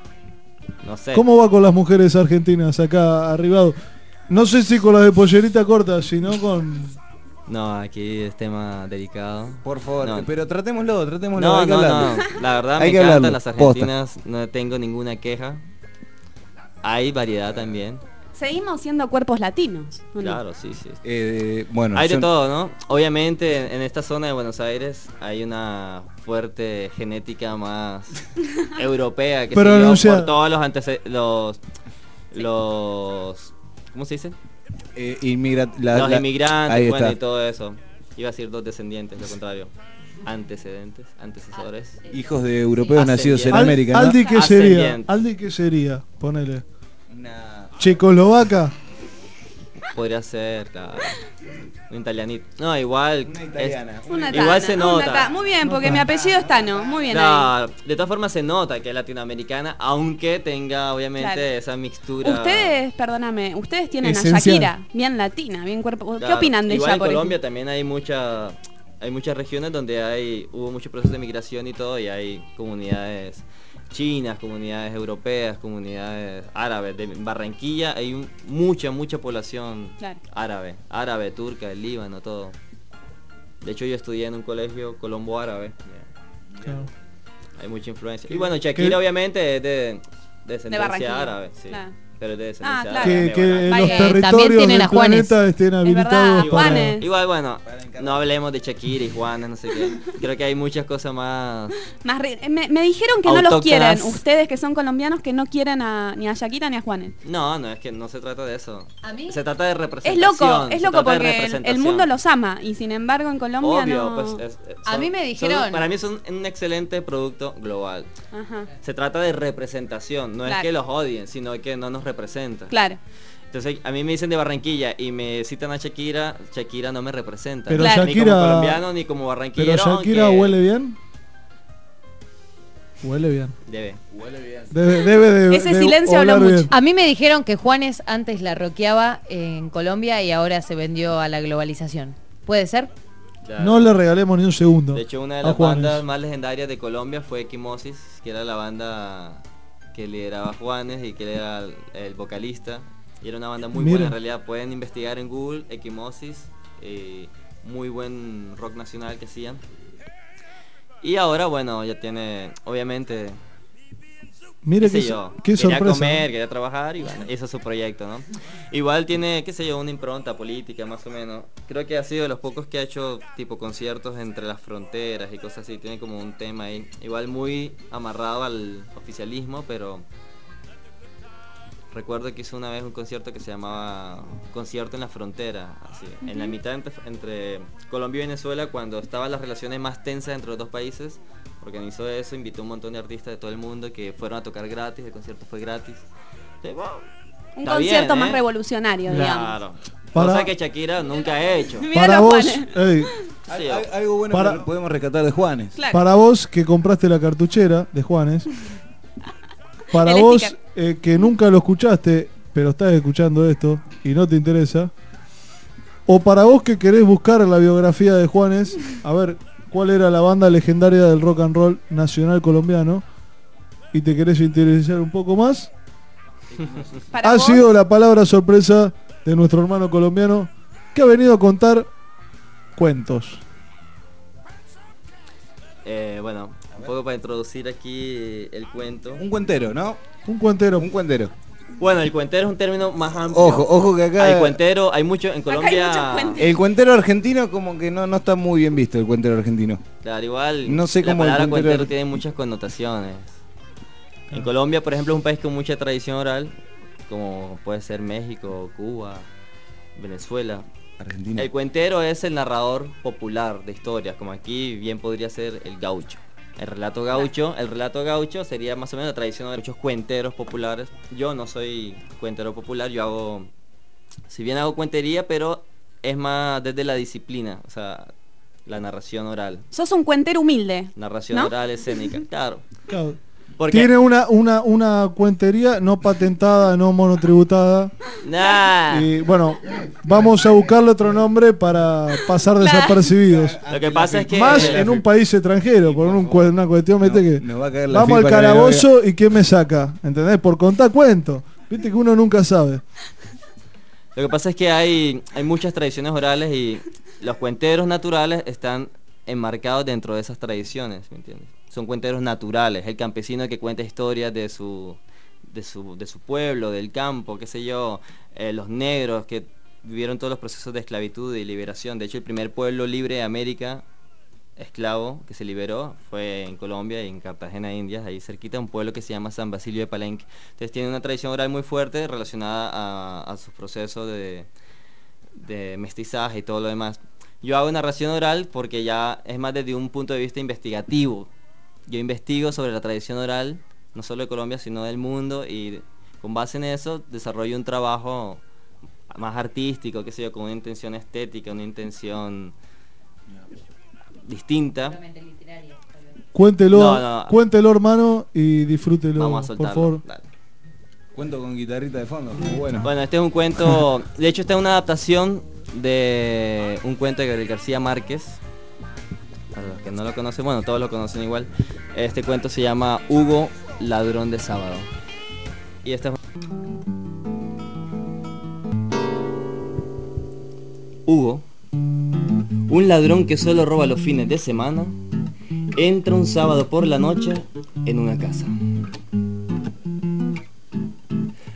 no sé. ¿Cómo va con las mujeres argentinas acá arribado? No sé si con las de pollerita corta, sino con... No, aquí es tema delicado. Por favor, No. pero tratémoslo, tratémoslo. No, hay que no, hablarlo. no, la verdad Hay me que encantan hablarlo, las posta. argentinas, no tengo ninguna queja. Hay variedad también. Seguimos siendo cuerpos latinos. ¿o no? Claro, sí, sí. Eh, bueno, Hay de yo- todo, ¿no? Obviamente en, en esta zona de Buenos Aires hay una fuerte genética más europea que Pero se dio anuncia- por todos los antecedentes, los, los, ¿cómo se dice? eh, inmigra- la- los la- inmigrantes, ahí bueno, está. y todo eso. Iba a decir dos descendientes, lo contrario. Antecedentes, antecesores. Hijos de europeos nacidos en Al- América, ¿no? Aldi, ¿qué sería? Ascendiente. Aldi, ¿qué sería? Ponele. Una- Checoslovaca. Podría ser, claro. Un italianito. No, igual. Una es- italiana. Una igual tana, se una nota. ta- Muy bien, porque mi apellido es Tano. Muy bien ahí. Claro, de todas formas se nota que es latinoamericana, aunque tenga obviamente Claro. esa mixtura. Ustedes, perdóname, ustedes tienen a Esencial. Shakira, bien latina, bien cuerpo. ¿Qué Claro, opinan de igual ella, en por Colombia ejemplo? también hay mucha hay muchas regiones donde hay hubo mucho proceso de migración y todo, y hay comunidades chinas, comunidades europeas, comunidades árabes. De Barranquilla hay un- mucha, mucha población Claro. árabe, árabe, turca, del Líbano, todo. De hecho yo estudié en un colegio colombo árabe. Claro. Hay mucha influencia. Y bueno, Shakira ¿Qué? obviamente es de, de descendencia Barranquilla. árabe, sí. Claro. pero es de descendencia Ah, claro. árabe, Que, que bueno. los Vaya, territorios también tienen del a Juanes. planeta estén habilitados verdad, para... Juanes. Igual, bueno, no hablemos de Shakira y Juanes, no sé qué. Creo que hay muchas cosas más... Más re- me, me dijeron que no los Autóctonas. quieren. Ustedes que son colombianos que no quieren a, ni a Shakira ni a Juanes. No, no, es que no se trata de eso. ¿A mí? Se trata de Es representación. loco, es se loco trata de porque el, el representación. mundo los ama y sin embargo en Colombia Obvio, no... pues es- es- A son- mí me son- dijeron- para mí es un, un excelente producto global. Ajá, Se trata de representación, no es Claro. que los odien, sino que no nos representa. claro. Entonces, a mí me dicen de Barranquilla y me citan a Shakira, Shakira no me representa. Pero Claro. Ni Shakira... como colombiano ni como Pero barranquillero. Shakira aunque huele bien. Huele bien. Debe. Debe, debe de, Ese de silencio habló oler mucho. bien. A mí me dijeron que Juanes antes la rockeaba en Colombia y ahora se vendió a la globalización. ¿Puede ser? Claro. No le regalemos ni un segundo. De hecho, una de a las Juanes. bandas más legendarias de Colombia fue Equimosis, que era la banda que lideraba Juanes y que él era el, el vocalista. Y era una banda muy Mira. buena en realidad. Pueden investigar en Google, Equimosis, eh, muy buen rock nacional que hacían. Y ahora, bueno, ya tiene, obviamente, Mire qué sé qué, yo, qué quería sorpresa. comer, quería trabajar y bueno, hizo su proyecto, ¿no? Igual tiene, qué sé yo, una impronta política más o menos. Creo que ha sido de los pocos que ha hecho tipo conciertos entre las fronteras y cosas así. Tiene como un tema ahí, igual muy amarrado al oficialismo, pero recuerdo que hizo una vez un concierto que se llamaba Concierto en la Frontera, así, en la mitad entre, entre Colombia y Venezuela, cuando estaban las relaciones más tensas entre los dos países. Organizó eso, invitó a un montón de artistas de todo el mundo que fueron a tocar gratis, el concierto fue gratis. Sí, bueno, Un está concierto bien, más ¿eh? revolucionario, digamos. Claro. Para- Cosa que Shakira nunca ha hecho. Mira Para los vos, Juanes. ey, Sí, Al- algo bueno Para- que podemos rescatar de Juanes. Claro. para vos que compraste la cartuchera de Juanes, para El vos sticker. eh, que nunca lo escuchaste, pero estás escuchando esto y no te interesa, o para vos que querés buscar la biografía de Juanes, a ver cuál era la banda legendaria del rock and roll nacional colombiano y te querés interesar un poco más, Para ha vos, sido la palabra sorpresa de nuestro hermano colombiano que ha venido a contar cuentos. Eh, bueno, un poco para introducir aquí el cuento. Un cuentero, ¿no? Un cuentero. Un cuentero. Bueno, el cuentero es un término más amplio. Ojo, ojo que acá... Hay cuentero, hay mucho en hay Colombia. muchos cuentos. El cuentero argentino como que no, no está muy bien visto, el cuentero argentino. Claro, igual No sé la cómo el palabra cuentero- cuentero tiene muchas connotaciones. En Colombia, por ejemplo, es un país con mucha tradición oral, como puede ser México, Cuba, Venezuela. Argentina. El cuentero es el narrador popular de historias, como aquí bien podría ser el gaucho. El relato gaucho, el relato gaucho sería más o menos la tradición de muchos cuenteros populares. Yo no soy cuentero popular, yo hago, si bien hago cuentería, pero es más desde la disciplina, o sea, la narración oral. Sos un cuentero humilde. Narración ¿No? oral escénica, claro. Claro. Porque, Tiene una, una, una cuentería no patentada, no monotributada. nah, Y bueno, vamos a buscarle otro nombre para pasar desapercibidos. lo que pasa es que Más en un país extranjero, por un, cu- una cuestión, viste que Nos va a caer la vamos al filpa que calabozo y ¿quién me saca? ¿Entendés? Por contar cuentos. Viste que uno nunca sabe. Lo que pasa es que hay, hay muchas tradiciones orales y los cuenteros naturales están enmarcados dentro de esas tradiciones, ¿me entiendes? Son cuenteros naturales, el campesino que cuenta historias de su, de su, de su pueblo, del campo, qué sé yo, eh, los negros que vivieron todos los procesos de esclavitud y liberación. De hecho, el primer pueblo libre de América, esclavo, que se liberó, fue en Colombia y en Cartagena, Indias, ahí cerquita, un pueblo que se llama San Basilio de Palenque. Entonces tiene una tradición oral muy fuerte relacionada a, a sus procesos de, de mestizaje y todo lo demás. Yo hago narración oral porque ya es más desde un punto de vista investigativo. Yo investigo sobre la tradición oral, no solo de Colombia, sino del mundo, y con base en eso desarrollo un trabajo más artístico, qué sé yo, con una intención estética, una intención distinta. Cuéntelo, No, no. cuéntelo hermano y disfrútelo, Vamos a por soltarlo. favor. Dale. Cuento con guitarrita de fondo. Muy bueno. Bueno, este es un cuento, de hecho esta es una adaptación de un cuento de Gabriel García Márquez. Para los que no lo conocen, bueno, todos lo conocen igual. Este cuento se llama Hugo, ladrón de sábado. Y este es... Hugo, un ladrón que solo roba los fines de semana, entra un sábado por la noche en una casa.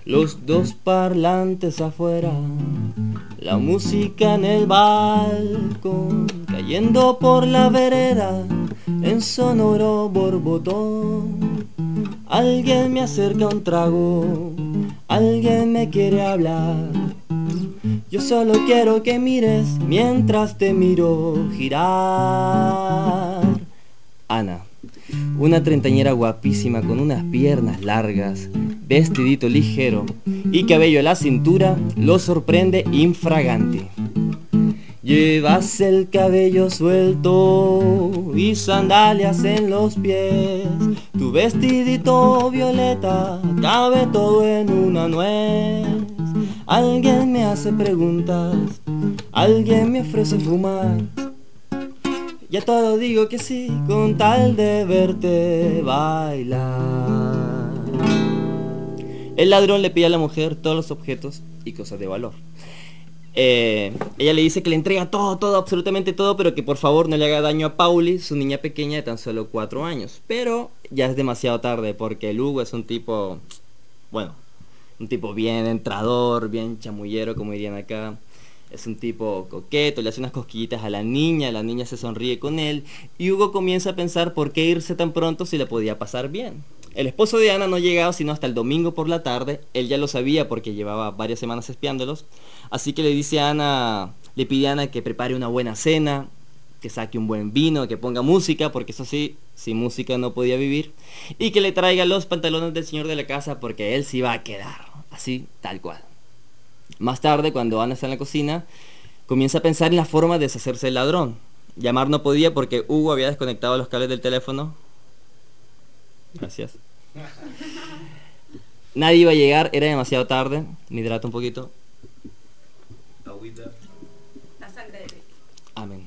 los dos parlantes afuera, la música en el balcón, cayendo por la vereda en sonoro borbotón. Alguien me acerca un trago, alguien me quiere hablar. Yo solo quiero que mires mientras te miro girar. Ana, una treintañera guapísima con unas piernas largas, vestidito ligero y cabello a la cintura, lo sorprende infragante. Llevas el cabello suelto y sandalias en los pies, tu vestidito violeta cabe todo en una nuez. Alguien me hace preguntas, alguien me ofrece fumar, ya todo digo que sí con tal de verte bailar. El ladrón le pide a la mujer todos los objetos y cosas de valor. Eh, ella le dice que le entrega todo, todo, absolutamente todo, pero que por favor no le haga daño a Pauli, su niña pequeña de tan solo cuatro años. Pero ya es demasiado tarde porque el Hugo es un tipo, bueno, un tipo bien entrador, bien chamullero, como dirían acá. Es un tipo coqueto, le hace unas cosquillitas a la niña, la niña se sonríe con él y Hugo comienza a pensar por qué irse tan pronto si le podía pasar bien. El esposo de Ana no llegaba sino hasta el domingo por la tarde. Él ya lo sabía porque llevaba varias semanas espiándolos. Así que le dice a Ana, le pide a Ana que prepare una buena cena, que saque un buen vino, que ponga música, porque eso sí, sin música no podía vivir. Y que le traiga los pantalones del señor de la casa porque él sí va a quedar, así, tal cual. Más tarde, cuando Ana está en la cocina, comienza a pensar en la forma de deshacerse del ladrón. Llamar no podía porque Hugo había desconectado los cables del teléfono. Gracias. Nadie iba a llegar, era demasiado tarde. Me hidrato un poquito. La sangre de Cristo. Amén.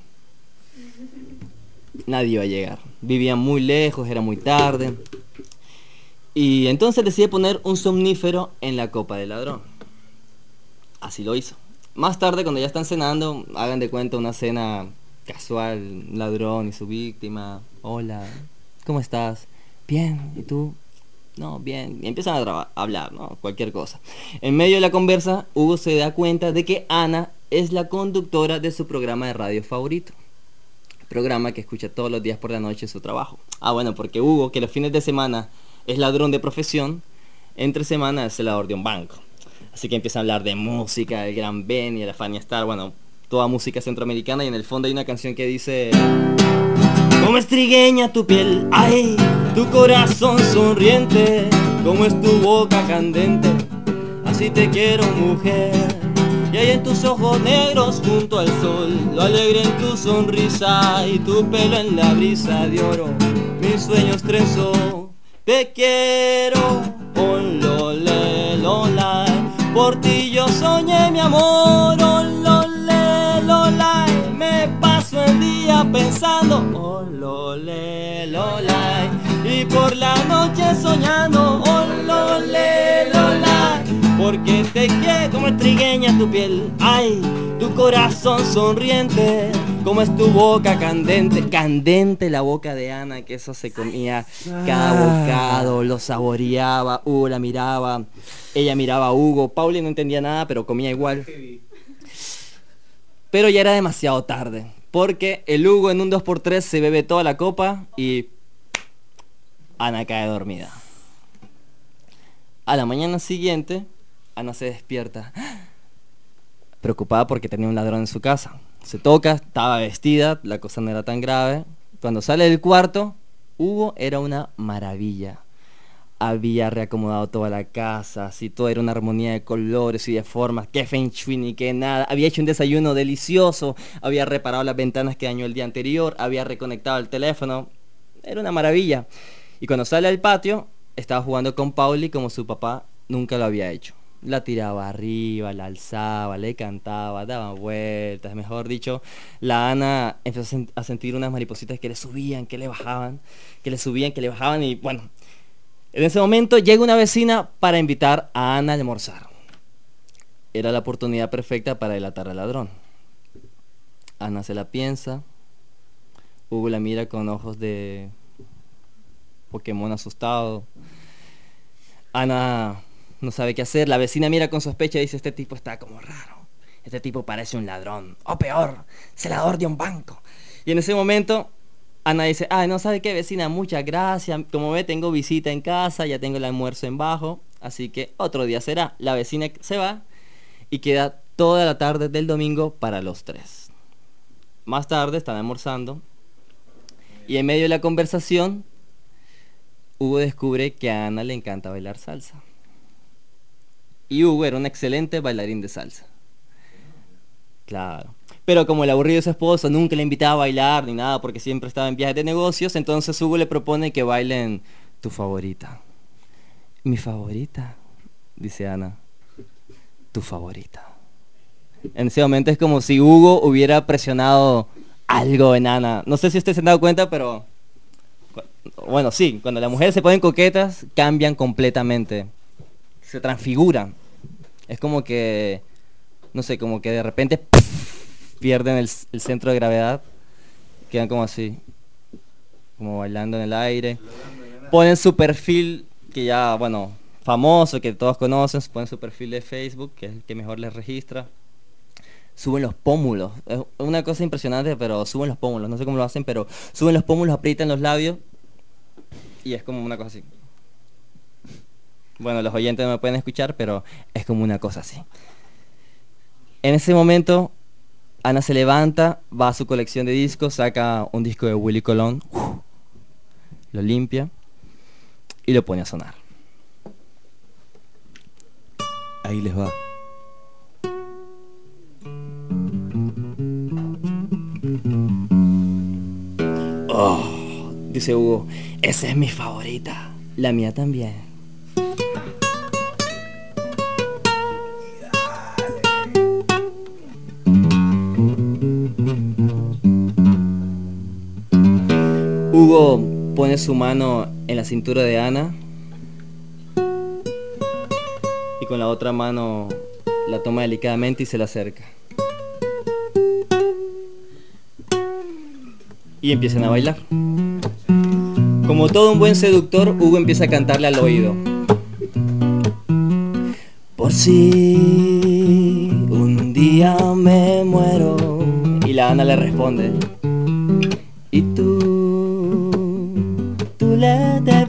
Nadie iba a llegar. Vivían muy lejos, era muy tarde. Y entonces decide poner un somnífero en la copa del ladrón. Así lo hizo. Más tarde, cuando ya están cenando, hagan de cuenta una cena casual, un ladrón y su víctima. Hola, ¿cómo estás? Bien, ¿y tú? No, bien. Y empiezan a, traba- a hablar, ¿no? Cualquier cosa. En medio de la conversa, Hugo se da cuenta de que Ana es la conductora de su programa de radio favorito. Programa que escucha todos los días por la noche en su trabajo. Ah, bueno, porque Hugo, que los fines de semana es ladrón de profesión, entre semana es celador de un banco. Así que empiezan a hablar de música, el Gran Ben y la Fania Star, bueno, toda música centroamericana, y en el fondo hay una canción que dice: como es trigueña tu piel, ay, tu corazón sonriente, como es tu boca candente, así te quiero mujer. Y hay en tus ojos negros junto al sol, lo alegre en tu sonrisa y tu pelo en la brisa de oro, mis sueños trenzó. Te quiero, oh lole, lola, por ti yo soñé mi amor, oh lole, lola, me paso el día pensando, oh lole, lola, y por la noche soñando, oh lole, lola, porque te quiero como es trigueña tu piel, ay, tu corazón sonriente, como es tu boca candente, candente la boca de Ana, que eso se comía cada bocado, lo saboreaba, Hugo la miraba, ella miraba a Hugo, Pauli no entendía nada, pero comía igual. Pero ya era demasiado tarde, porque el Hugo en un dos por tres se bebe toda la copa y Ana cae dormida. A la mañana siguiente, Ana se despierta, preocupada porque tenía un ladrón en su casa. Se toca, estaba vestida, la cosa no era tan grave. Cuando sale del cuarto, Hugo era una maravilla. Había reacomodado toda la casa, así todo era una armonía de colores y de formas, que feng shui ni que nada. Había hecho un desayuno delicioso, había reparado las ventanas que dañó el día anterior, había reconectado el teléfono. Era una maravilla. Y cuando sale al patio, estaba jugando con Pauli como su papá nunca lo había hecho. La tiraba arriba, la alzaba, le cantaba, daba vueltas, mejor dicho. La Ana empezó a sentir unas maripositas que le subían, que le bajaban, que le subían, que le bajaban y bueno, en ese momento llega una vecina para invitar a Ana a almorzar. Era la oportunidad perfecta para delatar al ladrón. Ana se la piensa, Hugo la mira con ojos de Pokémon asustado. Ana no sabe qué hacer. La vecina mira con sospecha y dice, este tipo está como raro. Este tipo parece un ladrón. O peor, celador de un banco. Y en ese momento, Ana dice, ah, no sabe qué, vecina, muchas gracias. Como ve, tengo visita en casa, ya tengo el almuerzo en bajo. Así que otro día será. La vecina se va y queda toda la tarde del domingo para los tres. Más tarde están almorzando. Y en medio de la conversación, Hugo descubre que a Ana le encanta bailar salsa. Y Hugo era un excelente bailarín de salsa. Claro. Pero como el aburrido de su esposo nunca le invitaba a bailar ni nada porque siempre estaba en viajes de negocios, entonces Hugo le propone que bailen tu favorita. Mi favorita, dice Ana. Tu favorita. En ese momento es como si Hugo hubiera presionado algo en Ana. No sé si ustedes se han dado cuenta, pero... Bueno, sí, cuando las mujeres se ponen coquetas, cambian completamente. Se transfiguran. Es como que... No sé, como que de repente... pierden el, el centro de gravedad. Quedan como así. Como bailando en el aire. Ponen su perfil, que ya, bueno, famoso, que todos conocen. Ponen su perfil de Facebook, que es el que mejor les registra. Suben los pómulos. Es una cosa impresionante, pero suben los pómulos. No sé cómo lo hacen, pero suben los pómulos, aprietan los labios. Y es como una cosa así. Bueno, los oyentes no me pueden escuchar, pero es como una cosa así. En ese momento, Ana se levanta, va a su colección de discos, saca un disco de Willy Colón, uh, lo limpia y lo pone a sonar. Ahí les va. Oh, dice Hugo, esa es mi favorita. La mía también. Hugo pone su mano en la cintura de Ana y con la otra mano la toma delicadamente y se la acerca. Y empiezan a bailar. Como todo un buen seductor, Hugo empieza a cantarle al oído. Por si un día me muero. Y la Ana le responde. Y tú, tú le de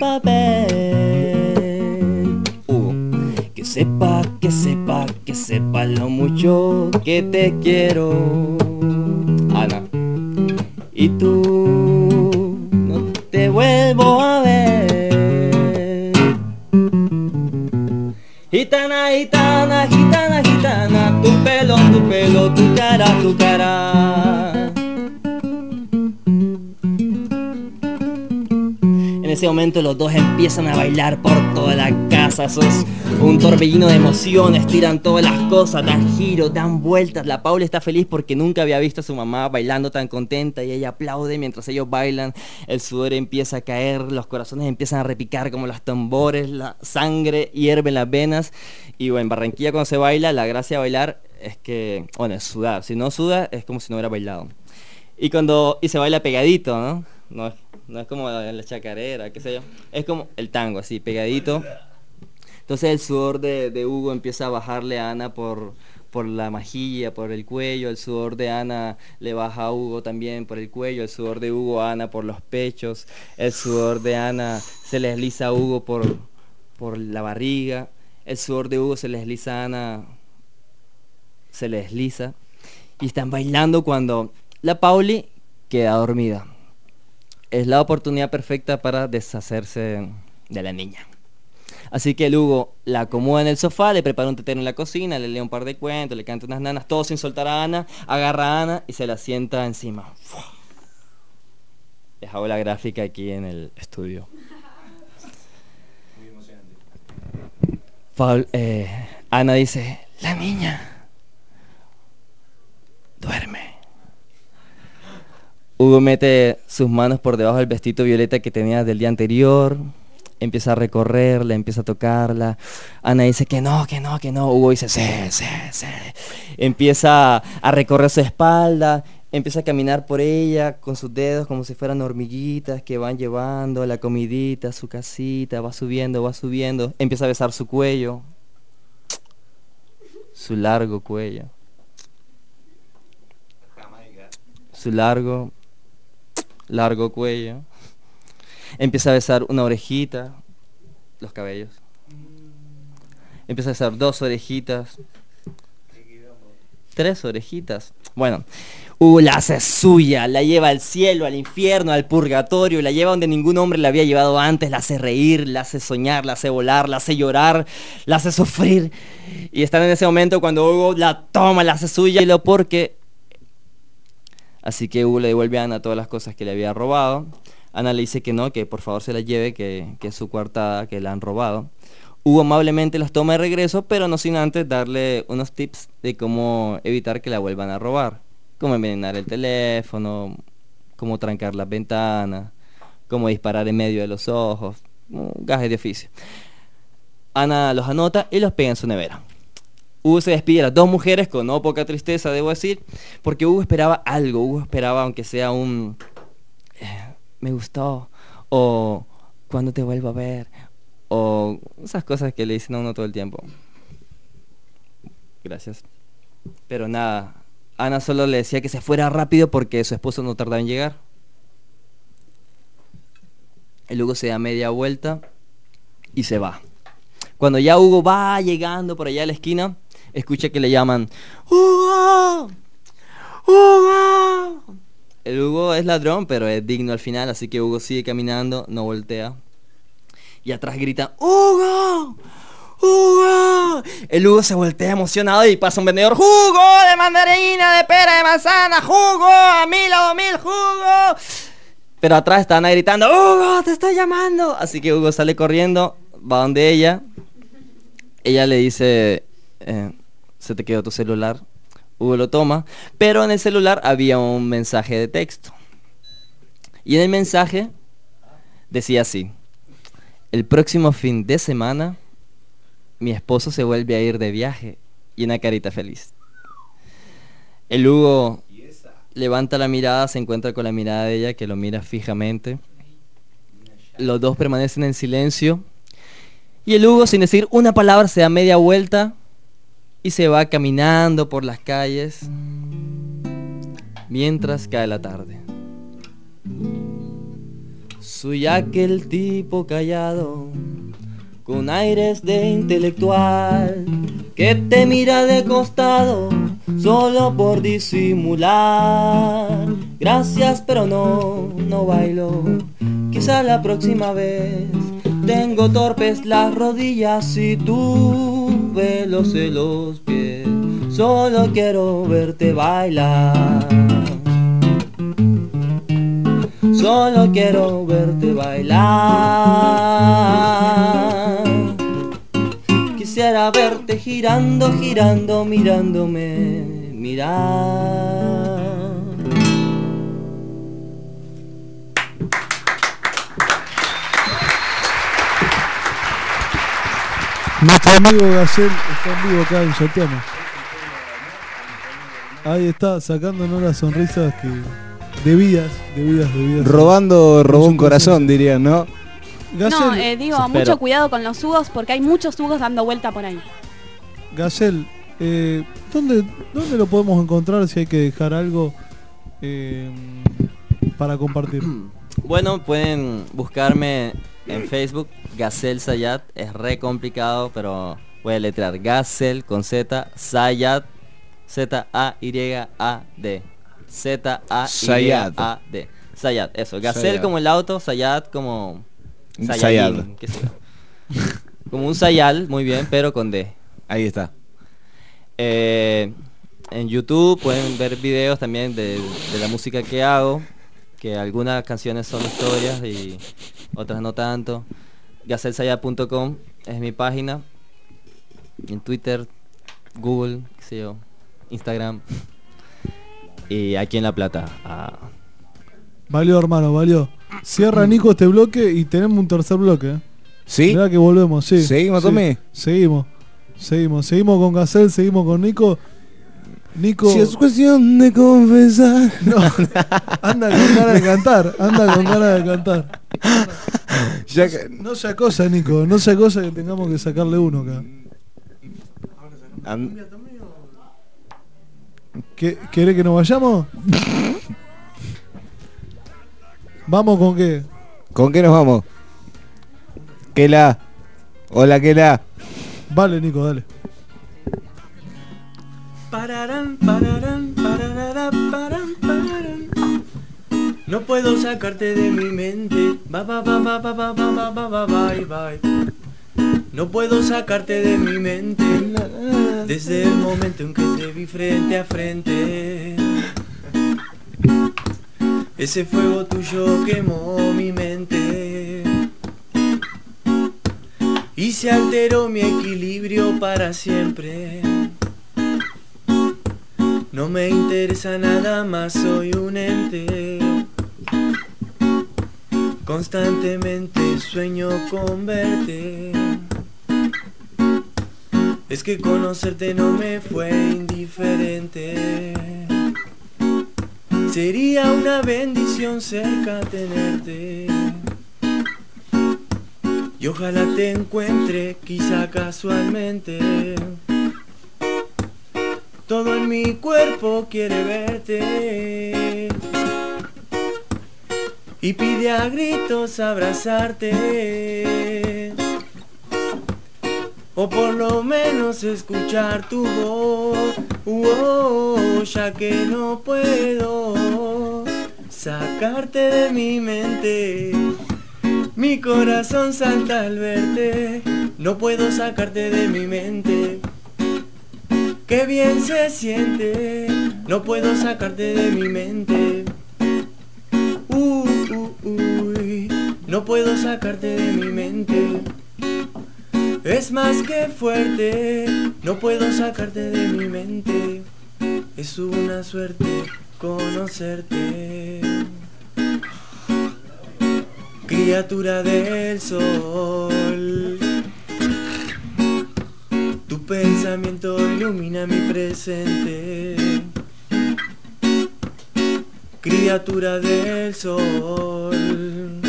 papel. Hugo, que sepa, que sepa, que sepa lo mucho que te quiero. Ana. Y tú, no te vuelvo a ver. Gitana, gitana, gitana, gitana, tu pelo, tu pelo, tu cara, tu cara. En ese momento los dos empiezan a bailar por toda la casa. Eso es un torbellino de emociones. Tiran todas las cosas, dan giros, dan vueltas. La Paula está feliz porque nunca había visto a su mamá bailando tan contenta. Y ella aplaude mientras ellos bailan. El sudor empieza a caer, los corazones empiezan a repicar como los tambores. La sangre hierve en las venas. Y bueno, en Barranquilla cuando se baila, la gracia de bailar es que, bueno, es sudar. Si no suda, es como si no hubiera bailado. Y cuando y se baila pegadito, ¿no? No es, no es como la chacarera, qué sé yo. Es como el tango, así, pegadito. Entonces el sudor de, de Hugo empieza a bajarle a Ana por, por la mejilla, por el cuello. El sudor de Ana le baja a Hugo también por el cuello. El sudor de Hugo a Ana por los pechos. El sudor de Ana se le desliza a Hugo por, por la barriga. El sudor de Hugo se le desliza a Ana, se le desliza. Y están bailando cuando la Pauli queda dormida. Es la oportunidad perfecta para deshacerse de la niña. Así que el Hugo la acomoda en el sofá, le prepara un tetero en la cocina, le lee un par de cuentos, le canta unas nanas, todo sin soltar a Ana, agarra a Ana y se la sienta encima. Les hago la gráfica aquí en el estudio. Muy emocionante. Paul, eh, Ana dice, la niña duerme. Hugo mete sus manos por debajo del vestido violeta que tenía del día anterior. Empieza a recorrerla, empieza a tocarla. Ana dice que no, que no, que no. Hugo dice, sí, sí, sí. Empieza a recorrer su espalda, empieza a caminar por ella con sus dedos como si fueran hormiguitas que van llevando la comidita, su casita, va subiendo, va subiendo. Empieza a besar su cuello, su largo cuello, su largo, largo cuello. Empieza a besar una orejita, los cabellos. Empieza a besar dos orejitas, tres orejitas. Bueno, Hugo la hace suya, la lleva al cielo, al infierno, al purgatorio, la lleva donde ningún hombre la había llevado antes, la hace reír, la hace soñar, la hace volar, la hace llorar, la hace sufrir. Y están en ese momento cuando Hugo la toma, la hace suya, y lo porque... Así que Hugo le devuelve a Ana todas las cosas que le había robado. Ana le dice que no, que por favor se las lleve, que, que es su coartada, que la han robado. Hugo amablemente las toma de regreso, pero no sin antes darle unos tips de cómo evitar que la vuelvan a robar. Cómo envenenar el teléfono, cómo trancar las ventanas, cómo disparar en medio de los ojos, gajes de oficio. Ana los anota y los pega en su nevera. Hugo se despide a las dos mujeres con no poca tristeza, debo decir, porque Hugo esperaba algo. Hugo esperaba, aunque sea un eh, me gustó, o cuando te vuelvo a ver, o esas cosas que le dicen a uno todo el tiempo. Gracias. Pero nada, Ana solo le decía que se fuera rápido porque su esposo no tardaba en llegar. El Hugo se da media vuelta y se va. Cuando ya Hugo va llegando por allá a la esquina, escucha que le llaman ¡Hugo! ¡Hugo! El Hugo es ladrón, pero es digno al final, así que Hugo sigue caminando, no voltea. Y atrás grita ¡Hugo! ¡Hugo! El Hugo se voltea emocionado y pasa un vendedor. ¡Jugo de mandarina, de pera, de manzana! ¡Jugo! ¡A mil o mil jugo! Pero atrás está Ana gritando ¡Hugo, te estoy llamando! Así que Hugo sale corriendo, va donde ella. Ella le dice eh, se te quedó tu celular. Hugo lo toma, pero en el celular había un mensaje de texto. Y en el mensaje decía así: el próximo fin de semana mi esposo se vuelve a ir de viaje, y una carita feliz. El Hugo levanta la mirada, se encuentra con la mirada de ella, que lo mira fijamente. Los dos permanecen en silencio, y el Hugo, sin decir una palabra, se da media vuelta y se va caminando por las calles mientras cae la tarde. Soy aquel tipo callado, con aires de intelectual, que te mira de costado solo por disimular. Gracias, pero no, no bailo. Quizá la próxima vez. Tengo torpes las rodillas y tú velos en los pies. Solo quiero verte bailar. Solo quiero verte bailar. Quisiera verte girando, girando, mirándome, mirar. Nuestro amigo Gacel está en vivo acá en Salteame. Ahí está, sacándonos las sonrisas que debidas, debidas, debidas. Robando, robó un corazón, dirían, ¿no? Gacel, no, eh, digo, pero, mucho cuidado con los Hugos porque hay muchos Hugos dando vuelta por ahí. Gacel, eh, ¿dónde, ¿dónde lo podemos encontrar si hay que dejar algo eh, para compartir? Bueno, pueden buscarme en Facebook, Gacel Sayat. Es re complicado, pero voy a letrear Gacel con Z, Sayat, Z A Y A D. Z A Y A D. Sayat, eso. Gacel Sayat como el auto, Sayat como Sayat, qué sé yo. Como un Sayal, muy bien, pero con D. Ahí está. Eh, en YouTube pueden ver videos también de, de la música que hago, que algunas canciones son historias y otras no tanto. Gacel Sayat punto com es mi página. En Twitter, Google, qué sé yo, Instagram. Y aquí en La Plata. Ah. Valió, hermano, valió. Cierra Nico este bloque y tenemos un tercer bloque. ¿eh? ¿Sí? Mirá que volvemos, sí. ¿Seguimos, sí. Tommy? Seguimos. Seguimos. Seguimos con Gacel, seguimos con Nico. Nico. Si es cuestión de confesar. No, anda con ganas de cantar. Anda con ganas de cantar. Ya que... No sea cosa, Nico. No sea cosa que tengamos que sacarle uno acá. And... ¿Qué- ¿Querés que nos vayamos? ¿Vamos con qué? ¿Con qué nos vamos? Kela. Hola, Kela. Vale, Nico, dale. Pararán, pararán, pararara, parán, pararán. No puedo sacarte de mi mente. Ba ba ba ba ba ba ba ba ba ba bye bye. No puedo sacarte de mi mente desde el momento en que te vi frente a frente. Ese fuego tuyo quemó mi mente y se alteró mi equilibrio para siempre. No me interesa nada más, soy un ente. Constantemente sueño con verte. Es que conocerte no me fue indiferente. Sería una bendición cerca tenerte. Y ojalá te encuentre, quizá casualmente. Todo en mi cuerpo quiere verte y pide a gritos abrazarte, o por lo menos escuchar tu voz, oh, ya que no puedo sacarte de mi mente. Mi corazón salta al verte, no puedo sacarte de mi mente. Qué bien se siente, no puedo sacarte de mi mente. Uh, uh, uy, no puedo sacarte de mi mente. Es más que fuerte, no puedo sacarte de mi mente. Es una suerte conocerte. Criatura del sol, tu pensamiento ilumina mi presente. Criatura del sol,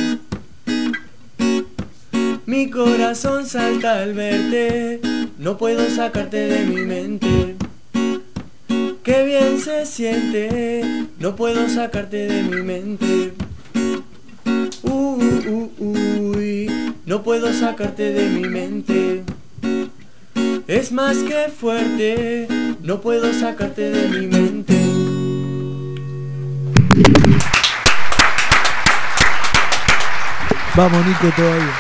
mi corazón salta al verte, no puedo sacarte de mi mente. Qué bien se siente, no puedo sacarte de mi mente. Uh, uh, uy, no puedo sacarte de mi mente. Es más que fuerte, no puedo sacarte de mi mente. Vamos, Nico, todavía.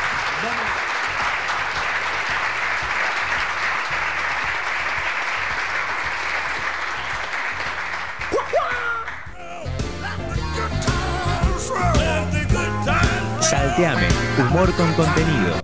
Salteame, humor con contenido.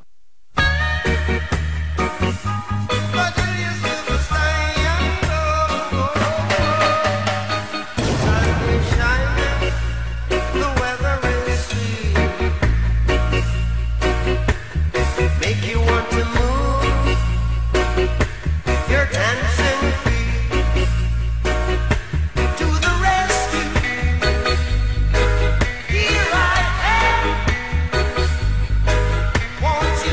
Won't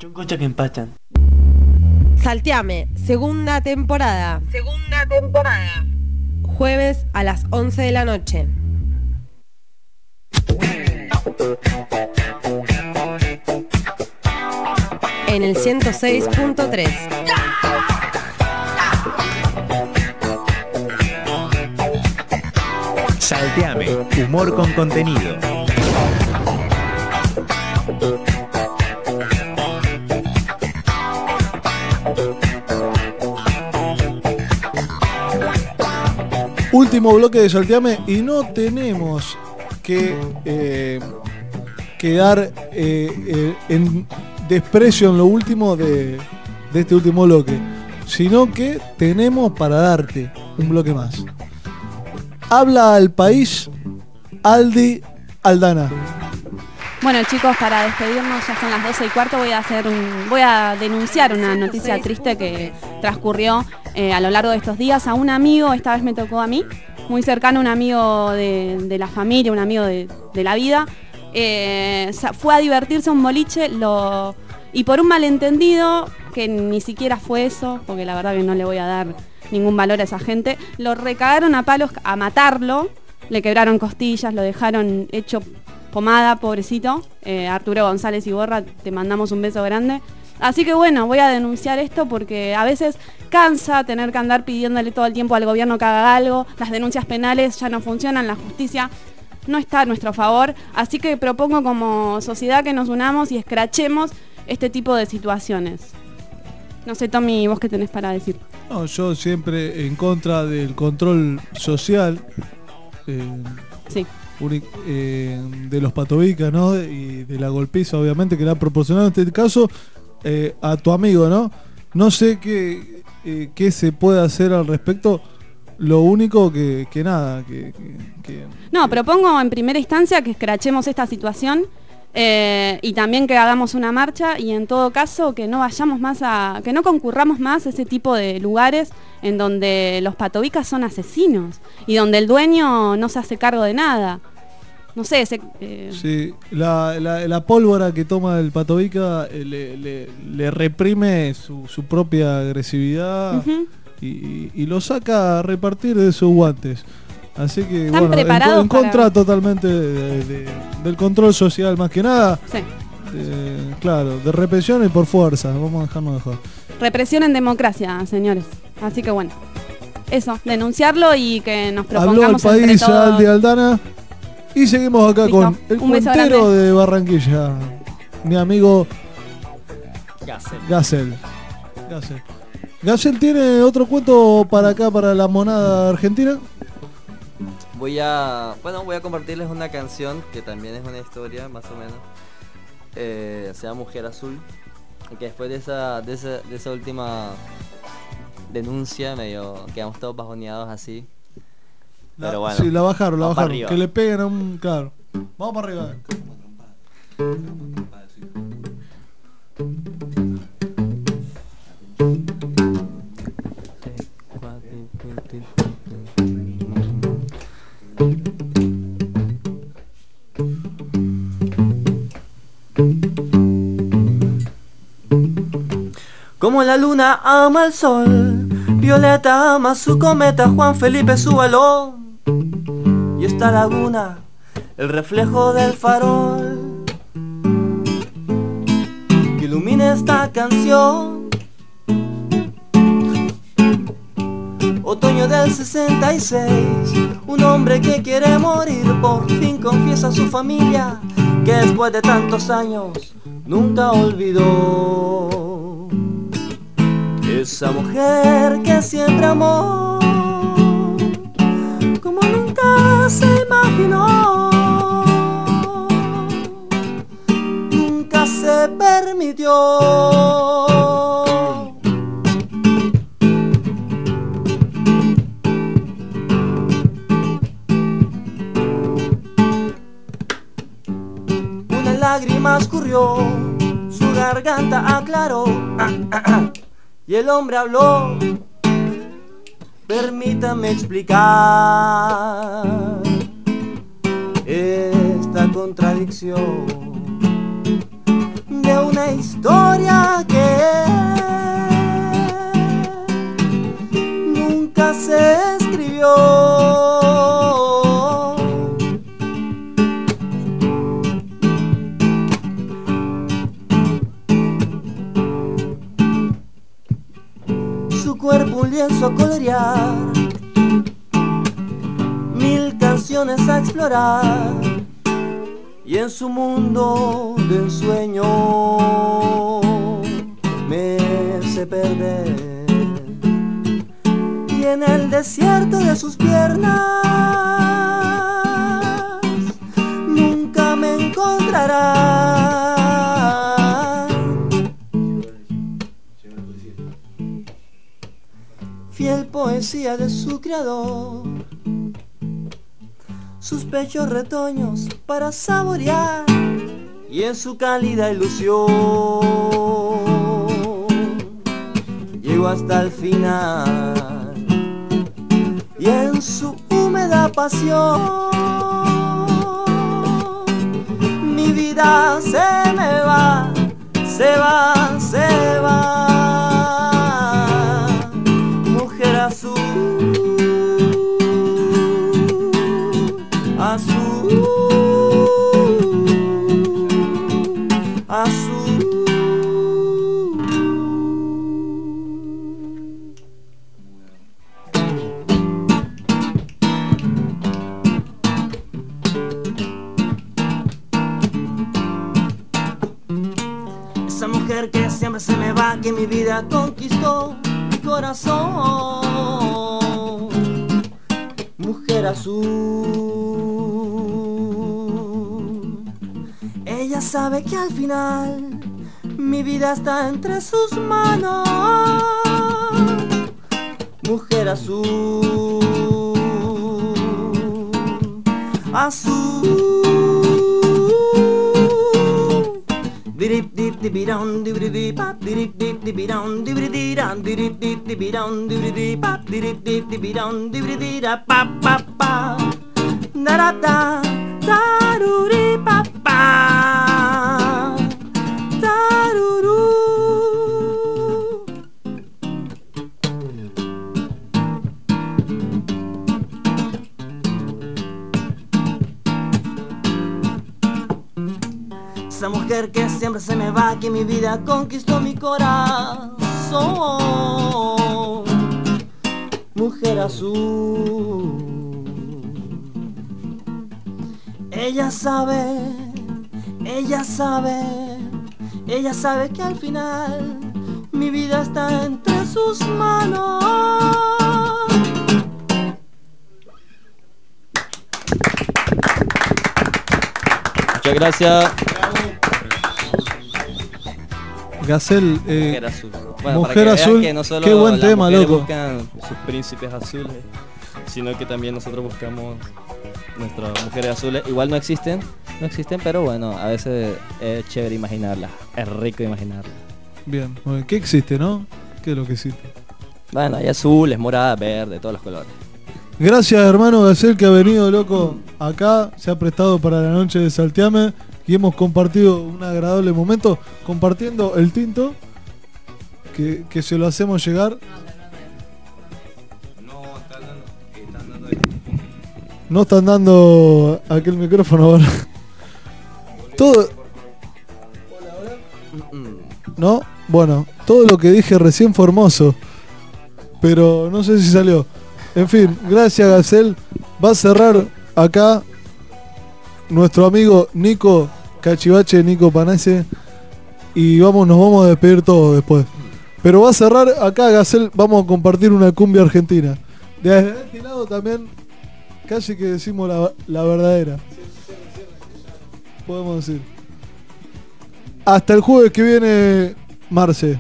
Choncocha que empachan. Salteame, segunda temporada. Segunda temporada. Jueves a las once de la noche. En el ciento seis punto tres. Salteame, humor con contenido. Último bloque de Salteame y no tenemos que eh, quedar eh, eh, en desprecio en lo último de, de este último bloque, sino que tenemos para darte un bloque más. Habla al país, Aldi Aldana. Bueno, chicos, para despedirnos, ya son las doce y cuarto, voy a hacer un, voy a denunciar una noticia triste que transcurrió eh, a lo largo de estos días. A un amigo, esta vez me tocó a mí, muy cercano, un amigo de, de la familia, un amigo de, de la vida, eh, fue a divertirse a un boliche lo, y por un malentendido, que ni siquiera fue eso, porque la verdad que no le voy a dar ningún valor a esa gente, lo recagaron a palos a matarlo, le quebraron costillas, lo dejaron hecho pomada, pobrecito. eh, Arturo González Iborra, te mandamos un beso grande. Así que bueno, voy a denunciar esto porque a veces cansa tener que andar pidiéndole todo el tiempo al gobierno que haga algo, las denuncias penales ya no funcionan, la justicia no está a nuestro favor, así que propongo como sociedad que nos unamos y escrachemos este tipo de situaciones. No sé, Tommy, ¿vos qué tenés para decir? No, yo siempre en contra del control social. Eh, sí. Eh, de los patobicas, ¿no? Y de la golpiza, obviamente, que le ha proporcionado en este caso eh, a tu amigo, ¿no? No sé qué, eh, qué se puede hacer al respecto. Lo único que, que nada, que, que, que... No, propongo en primera instancia que escrachemos esta situación eh, y también que hagamos una marcha y en todo caso que no vayamos más a... que no concurramos más a ese tipo de lugares en donde los patobicas son asesinos y donde el dueño no se hace cargo de nada. No sé, se, eh... sí, la, la, la pólvora que toma el patobica eh, le, le, le reprime su, su propia agresividad uh-huh. y, y, y lo saca a repartir de sus guantes. Así que ¿Están bueno, en, en contra para... totalmente de, de, del control social más que nada. Sí. De, claro, de represión y por fuerza, vamos a dejarnos de joder. Represión en democracia, señores. Así que bueno, eso, denunciarlo y que nos propongamos Habló el país, entre todos. Aldi Aldana. Y seguimos acá ¿Listo? con el Un beso cuentero grande. de Barranquilla, mi amigo Gassel. Gassel. Gassel. Gassel tiene otro cuento para acá, para la monada argentina. Voy a, bueno, voy a compartirles una canción que también es una historia, más o menos. Eh, se llama Mujer Azul. Que después de esa, de esa, de esa última denuncia, medio quedamos todos bajoneados así. La, Pero bueno, sí, la bajaron, la bajaron. arriba. Que le peguen a un... Claro. Vamos para arriba. Como la luna ama el sol, Violeta ama su cometa, Juan Felipe su balón. Y esta laguna, el reflejo del farol que ilumina esta canción. Otoño del sesenta y seis, un hombre que quiere morir por fin confiesa a su familia que después de tantos años nunca olvidó esa mujer que siempre amó como nunca se imaginó, nunca se permitió. Una lágrima escurrió, su garganta aclaró. Y el hombre habló, permítame explicar esta contradicción de de una historia que nunca se escribió. Su cuerpo un lienzo a colorear, mil canciones a explorar, y en su mundo de ensueño me sé perder. Y en el desierto de sus piernas nunca me encontrará. Fiel poesía de su creador, sus pechos retoños para saborear, y en su cálida ilusión llego hasta el final, y en su húmeda pasión mi vida se me va, se va, se va. Mujer azul, azul, azul. Esa mujer que siempre se me va, que mi vida conquistó mi corazón. Mujer azul, ella sabe que al final mi vida está entre sus manos. Mujer azul, azul. Dirip dip dibiram dibidi pap dirip dip dibiram dibidi ram dirip dip dibiram dibidi pap dirip dip dibiram dibidi da pap pap pap da da da taruri pap pap taruru. Esa mujer que siempre se me va, que mi vida conquistó mi corazón. Mujer azul, ella sabe, ella sabe, ella sabe que al final mi vida está entre sus manos. Muchas gracias. Gacel, eh, Mujer azul. Bueno, Mujer para que vean azul, que no solo qué buen las tema, mujeres loco. buscan sus príncipes azules, sino que también nosotros buscamos nuestras mujeres azules. Igual no existen, no existen, pero bueno, a veces es chévere imaginarlas, es rico imaginarlas. Bien, bueno, ¿qué existe, no? ¿Qué es lo que existe? Bueno, hay azules, moradas, verdes, todos los colores. Gracias, hermano Gacel, que ha venido, loco, acá, se ha prestado para la noche de Salteame y hemos compartido un agradable momento compartiendo el tinto que, que se lo hacemos llegar. No están dando aquel micrófono ahora. Todo. ¿No? Bueno, todo lo que dije recién fue hermoso, pero no sé si salió. En fin, gracias, Gacel. Va a cerrar acá nuestro amigo Nico Cachivache, Nico Panese. Y vamos, nos vamos a despedir todos después. Pero va a cerrar acá, Gacel. Vamos a compartir una cumbia argentina. Desde este lado también, casi que decimos la, la verdadera. Podemos decir. Hasta el jueves que viene, Marce.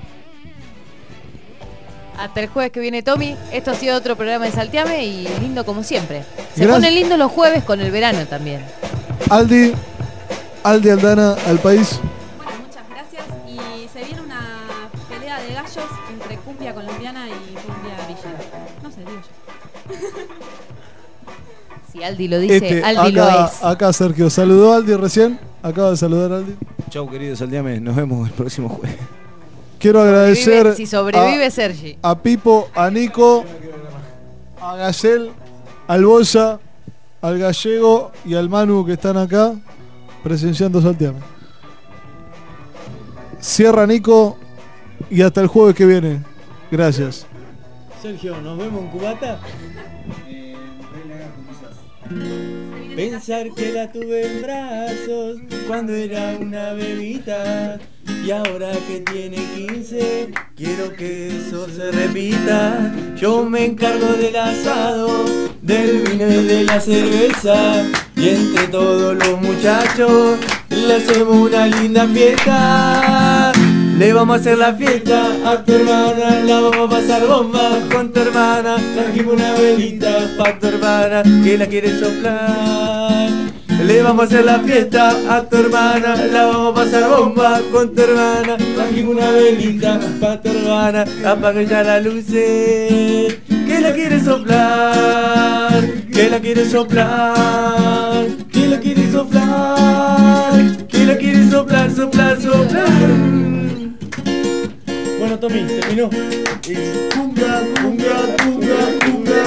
Hasta el jueves que viene, Tommy. Esto ha sido otro programa de Salteame y lindo como siempre. Se Gracias. ponen lindos los jueves con el verano también. Aldi, Aldi Aldana al país. Bueno, muchas gracias. Y se viene una pelea de gallos entre cumbia colombiana y cumbia villera. No sé, digo yo. Si Aldi lo dice, Este, Aldi acá, lo es. acá Sergio saludó a Aldi recién. Acaba de saludar a Aldi. Chau, querido Salteame. Nos vemos el próximo jueves. Quiero agradecer Sobrevive- si sobrevive a, Sergi. a Pipo, a Nico, a Gacel, al Bolsa, al Gallego y al Manu que están acá presenciando Salteame. Cierra Nico y hasta el jueves que viene. Gracias. Sergio, ¿nos vemos en Cubata? Pensar que la tuve en brazos cuando era una bebita y ahora que tiene quince quiero que eso se repita. Yo me encargo del asado, del vino y de la cerveza y entre todos los muchachos le hacemos una linda fiesta. Le vamos a hacer la fiesta a tu hermana, la vamos a pasar bomba con tu hermana. Trajimos una velita pa' tu hermana que la quiere soplar. Le vamos a hacer la fiesta a tu hermana, la vamos a pasar bomba con tu hermana. Trajimos una velita pa' tu hermana, apaga ya las luces. Que la quiere soplar, que la quiere soplar, que la quiere soplar, que la quiere soplar, soplar, soplar. Bueno, Tommy, terminó. Cumbia, cumbia, cumbia, cumbia,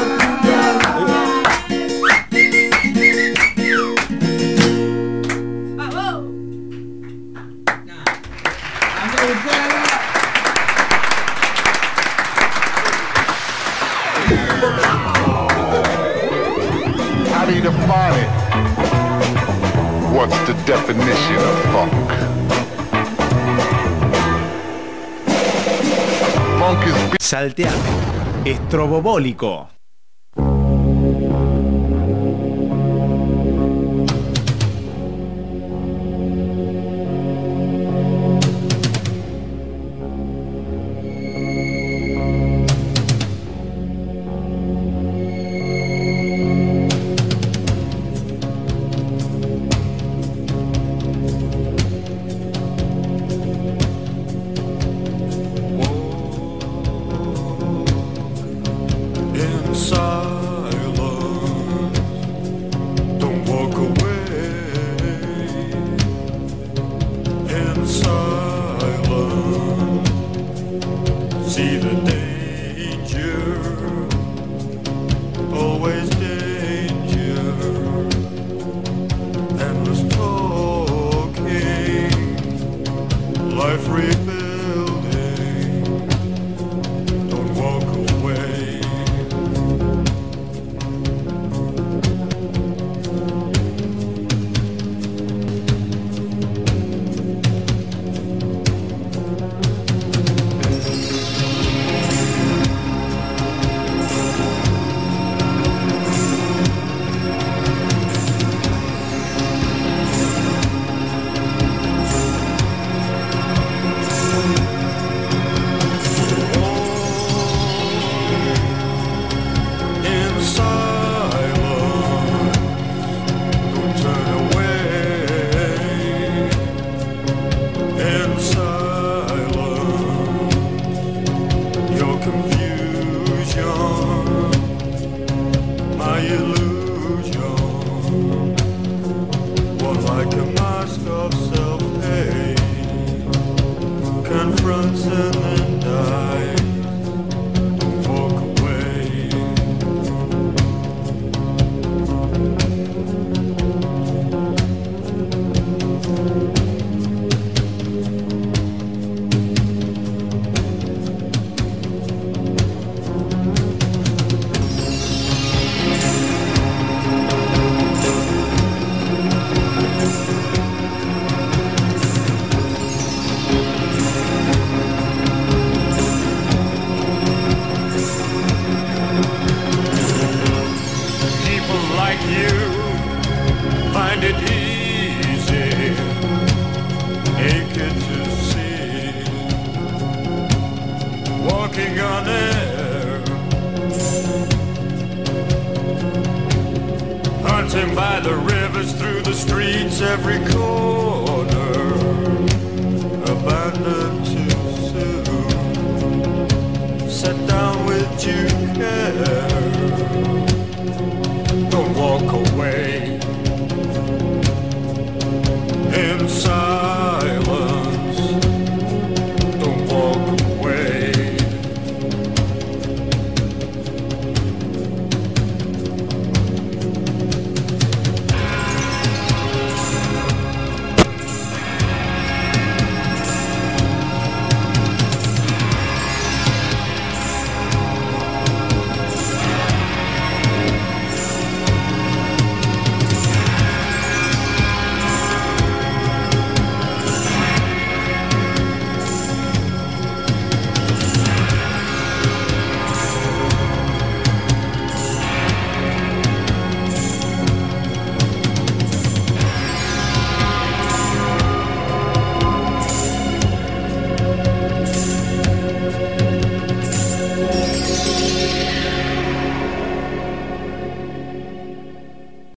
How do you define it? What's the definition of funk? Salteame. Estrobobólico. By the rivers, through the streets, every corner, abandoned too soon. Set down with due care. Don't walk away.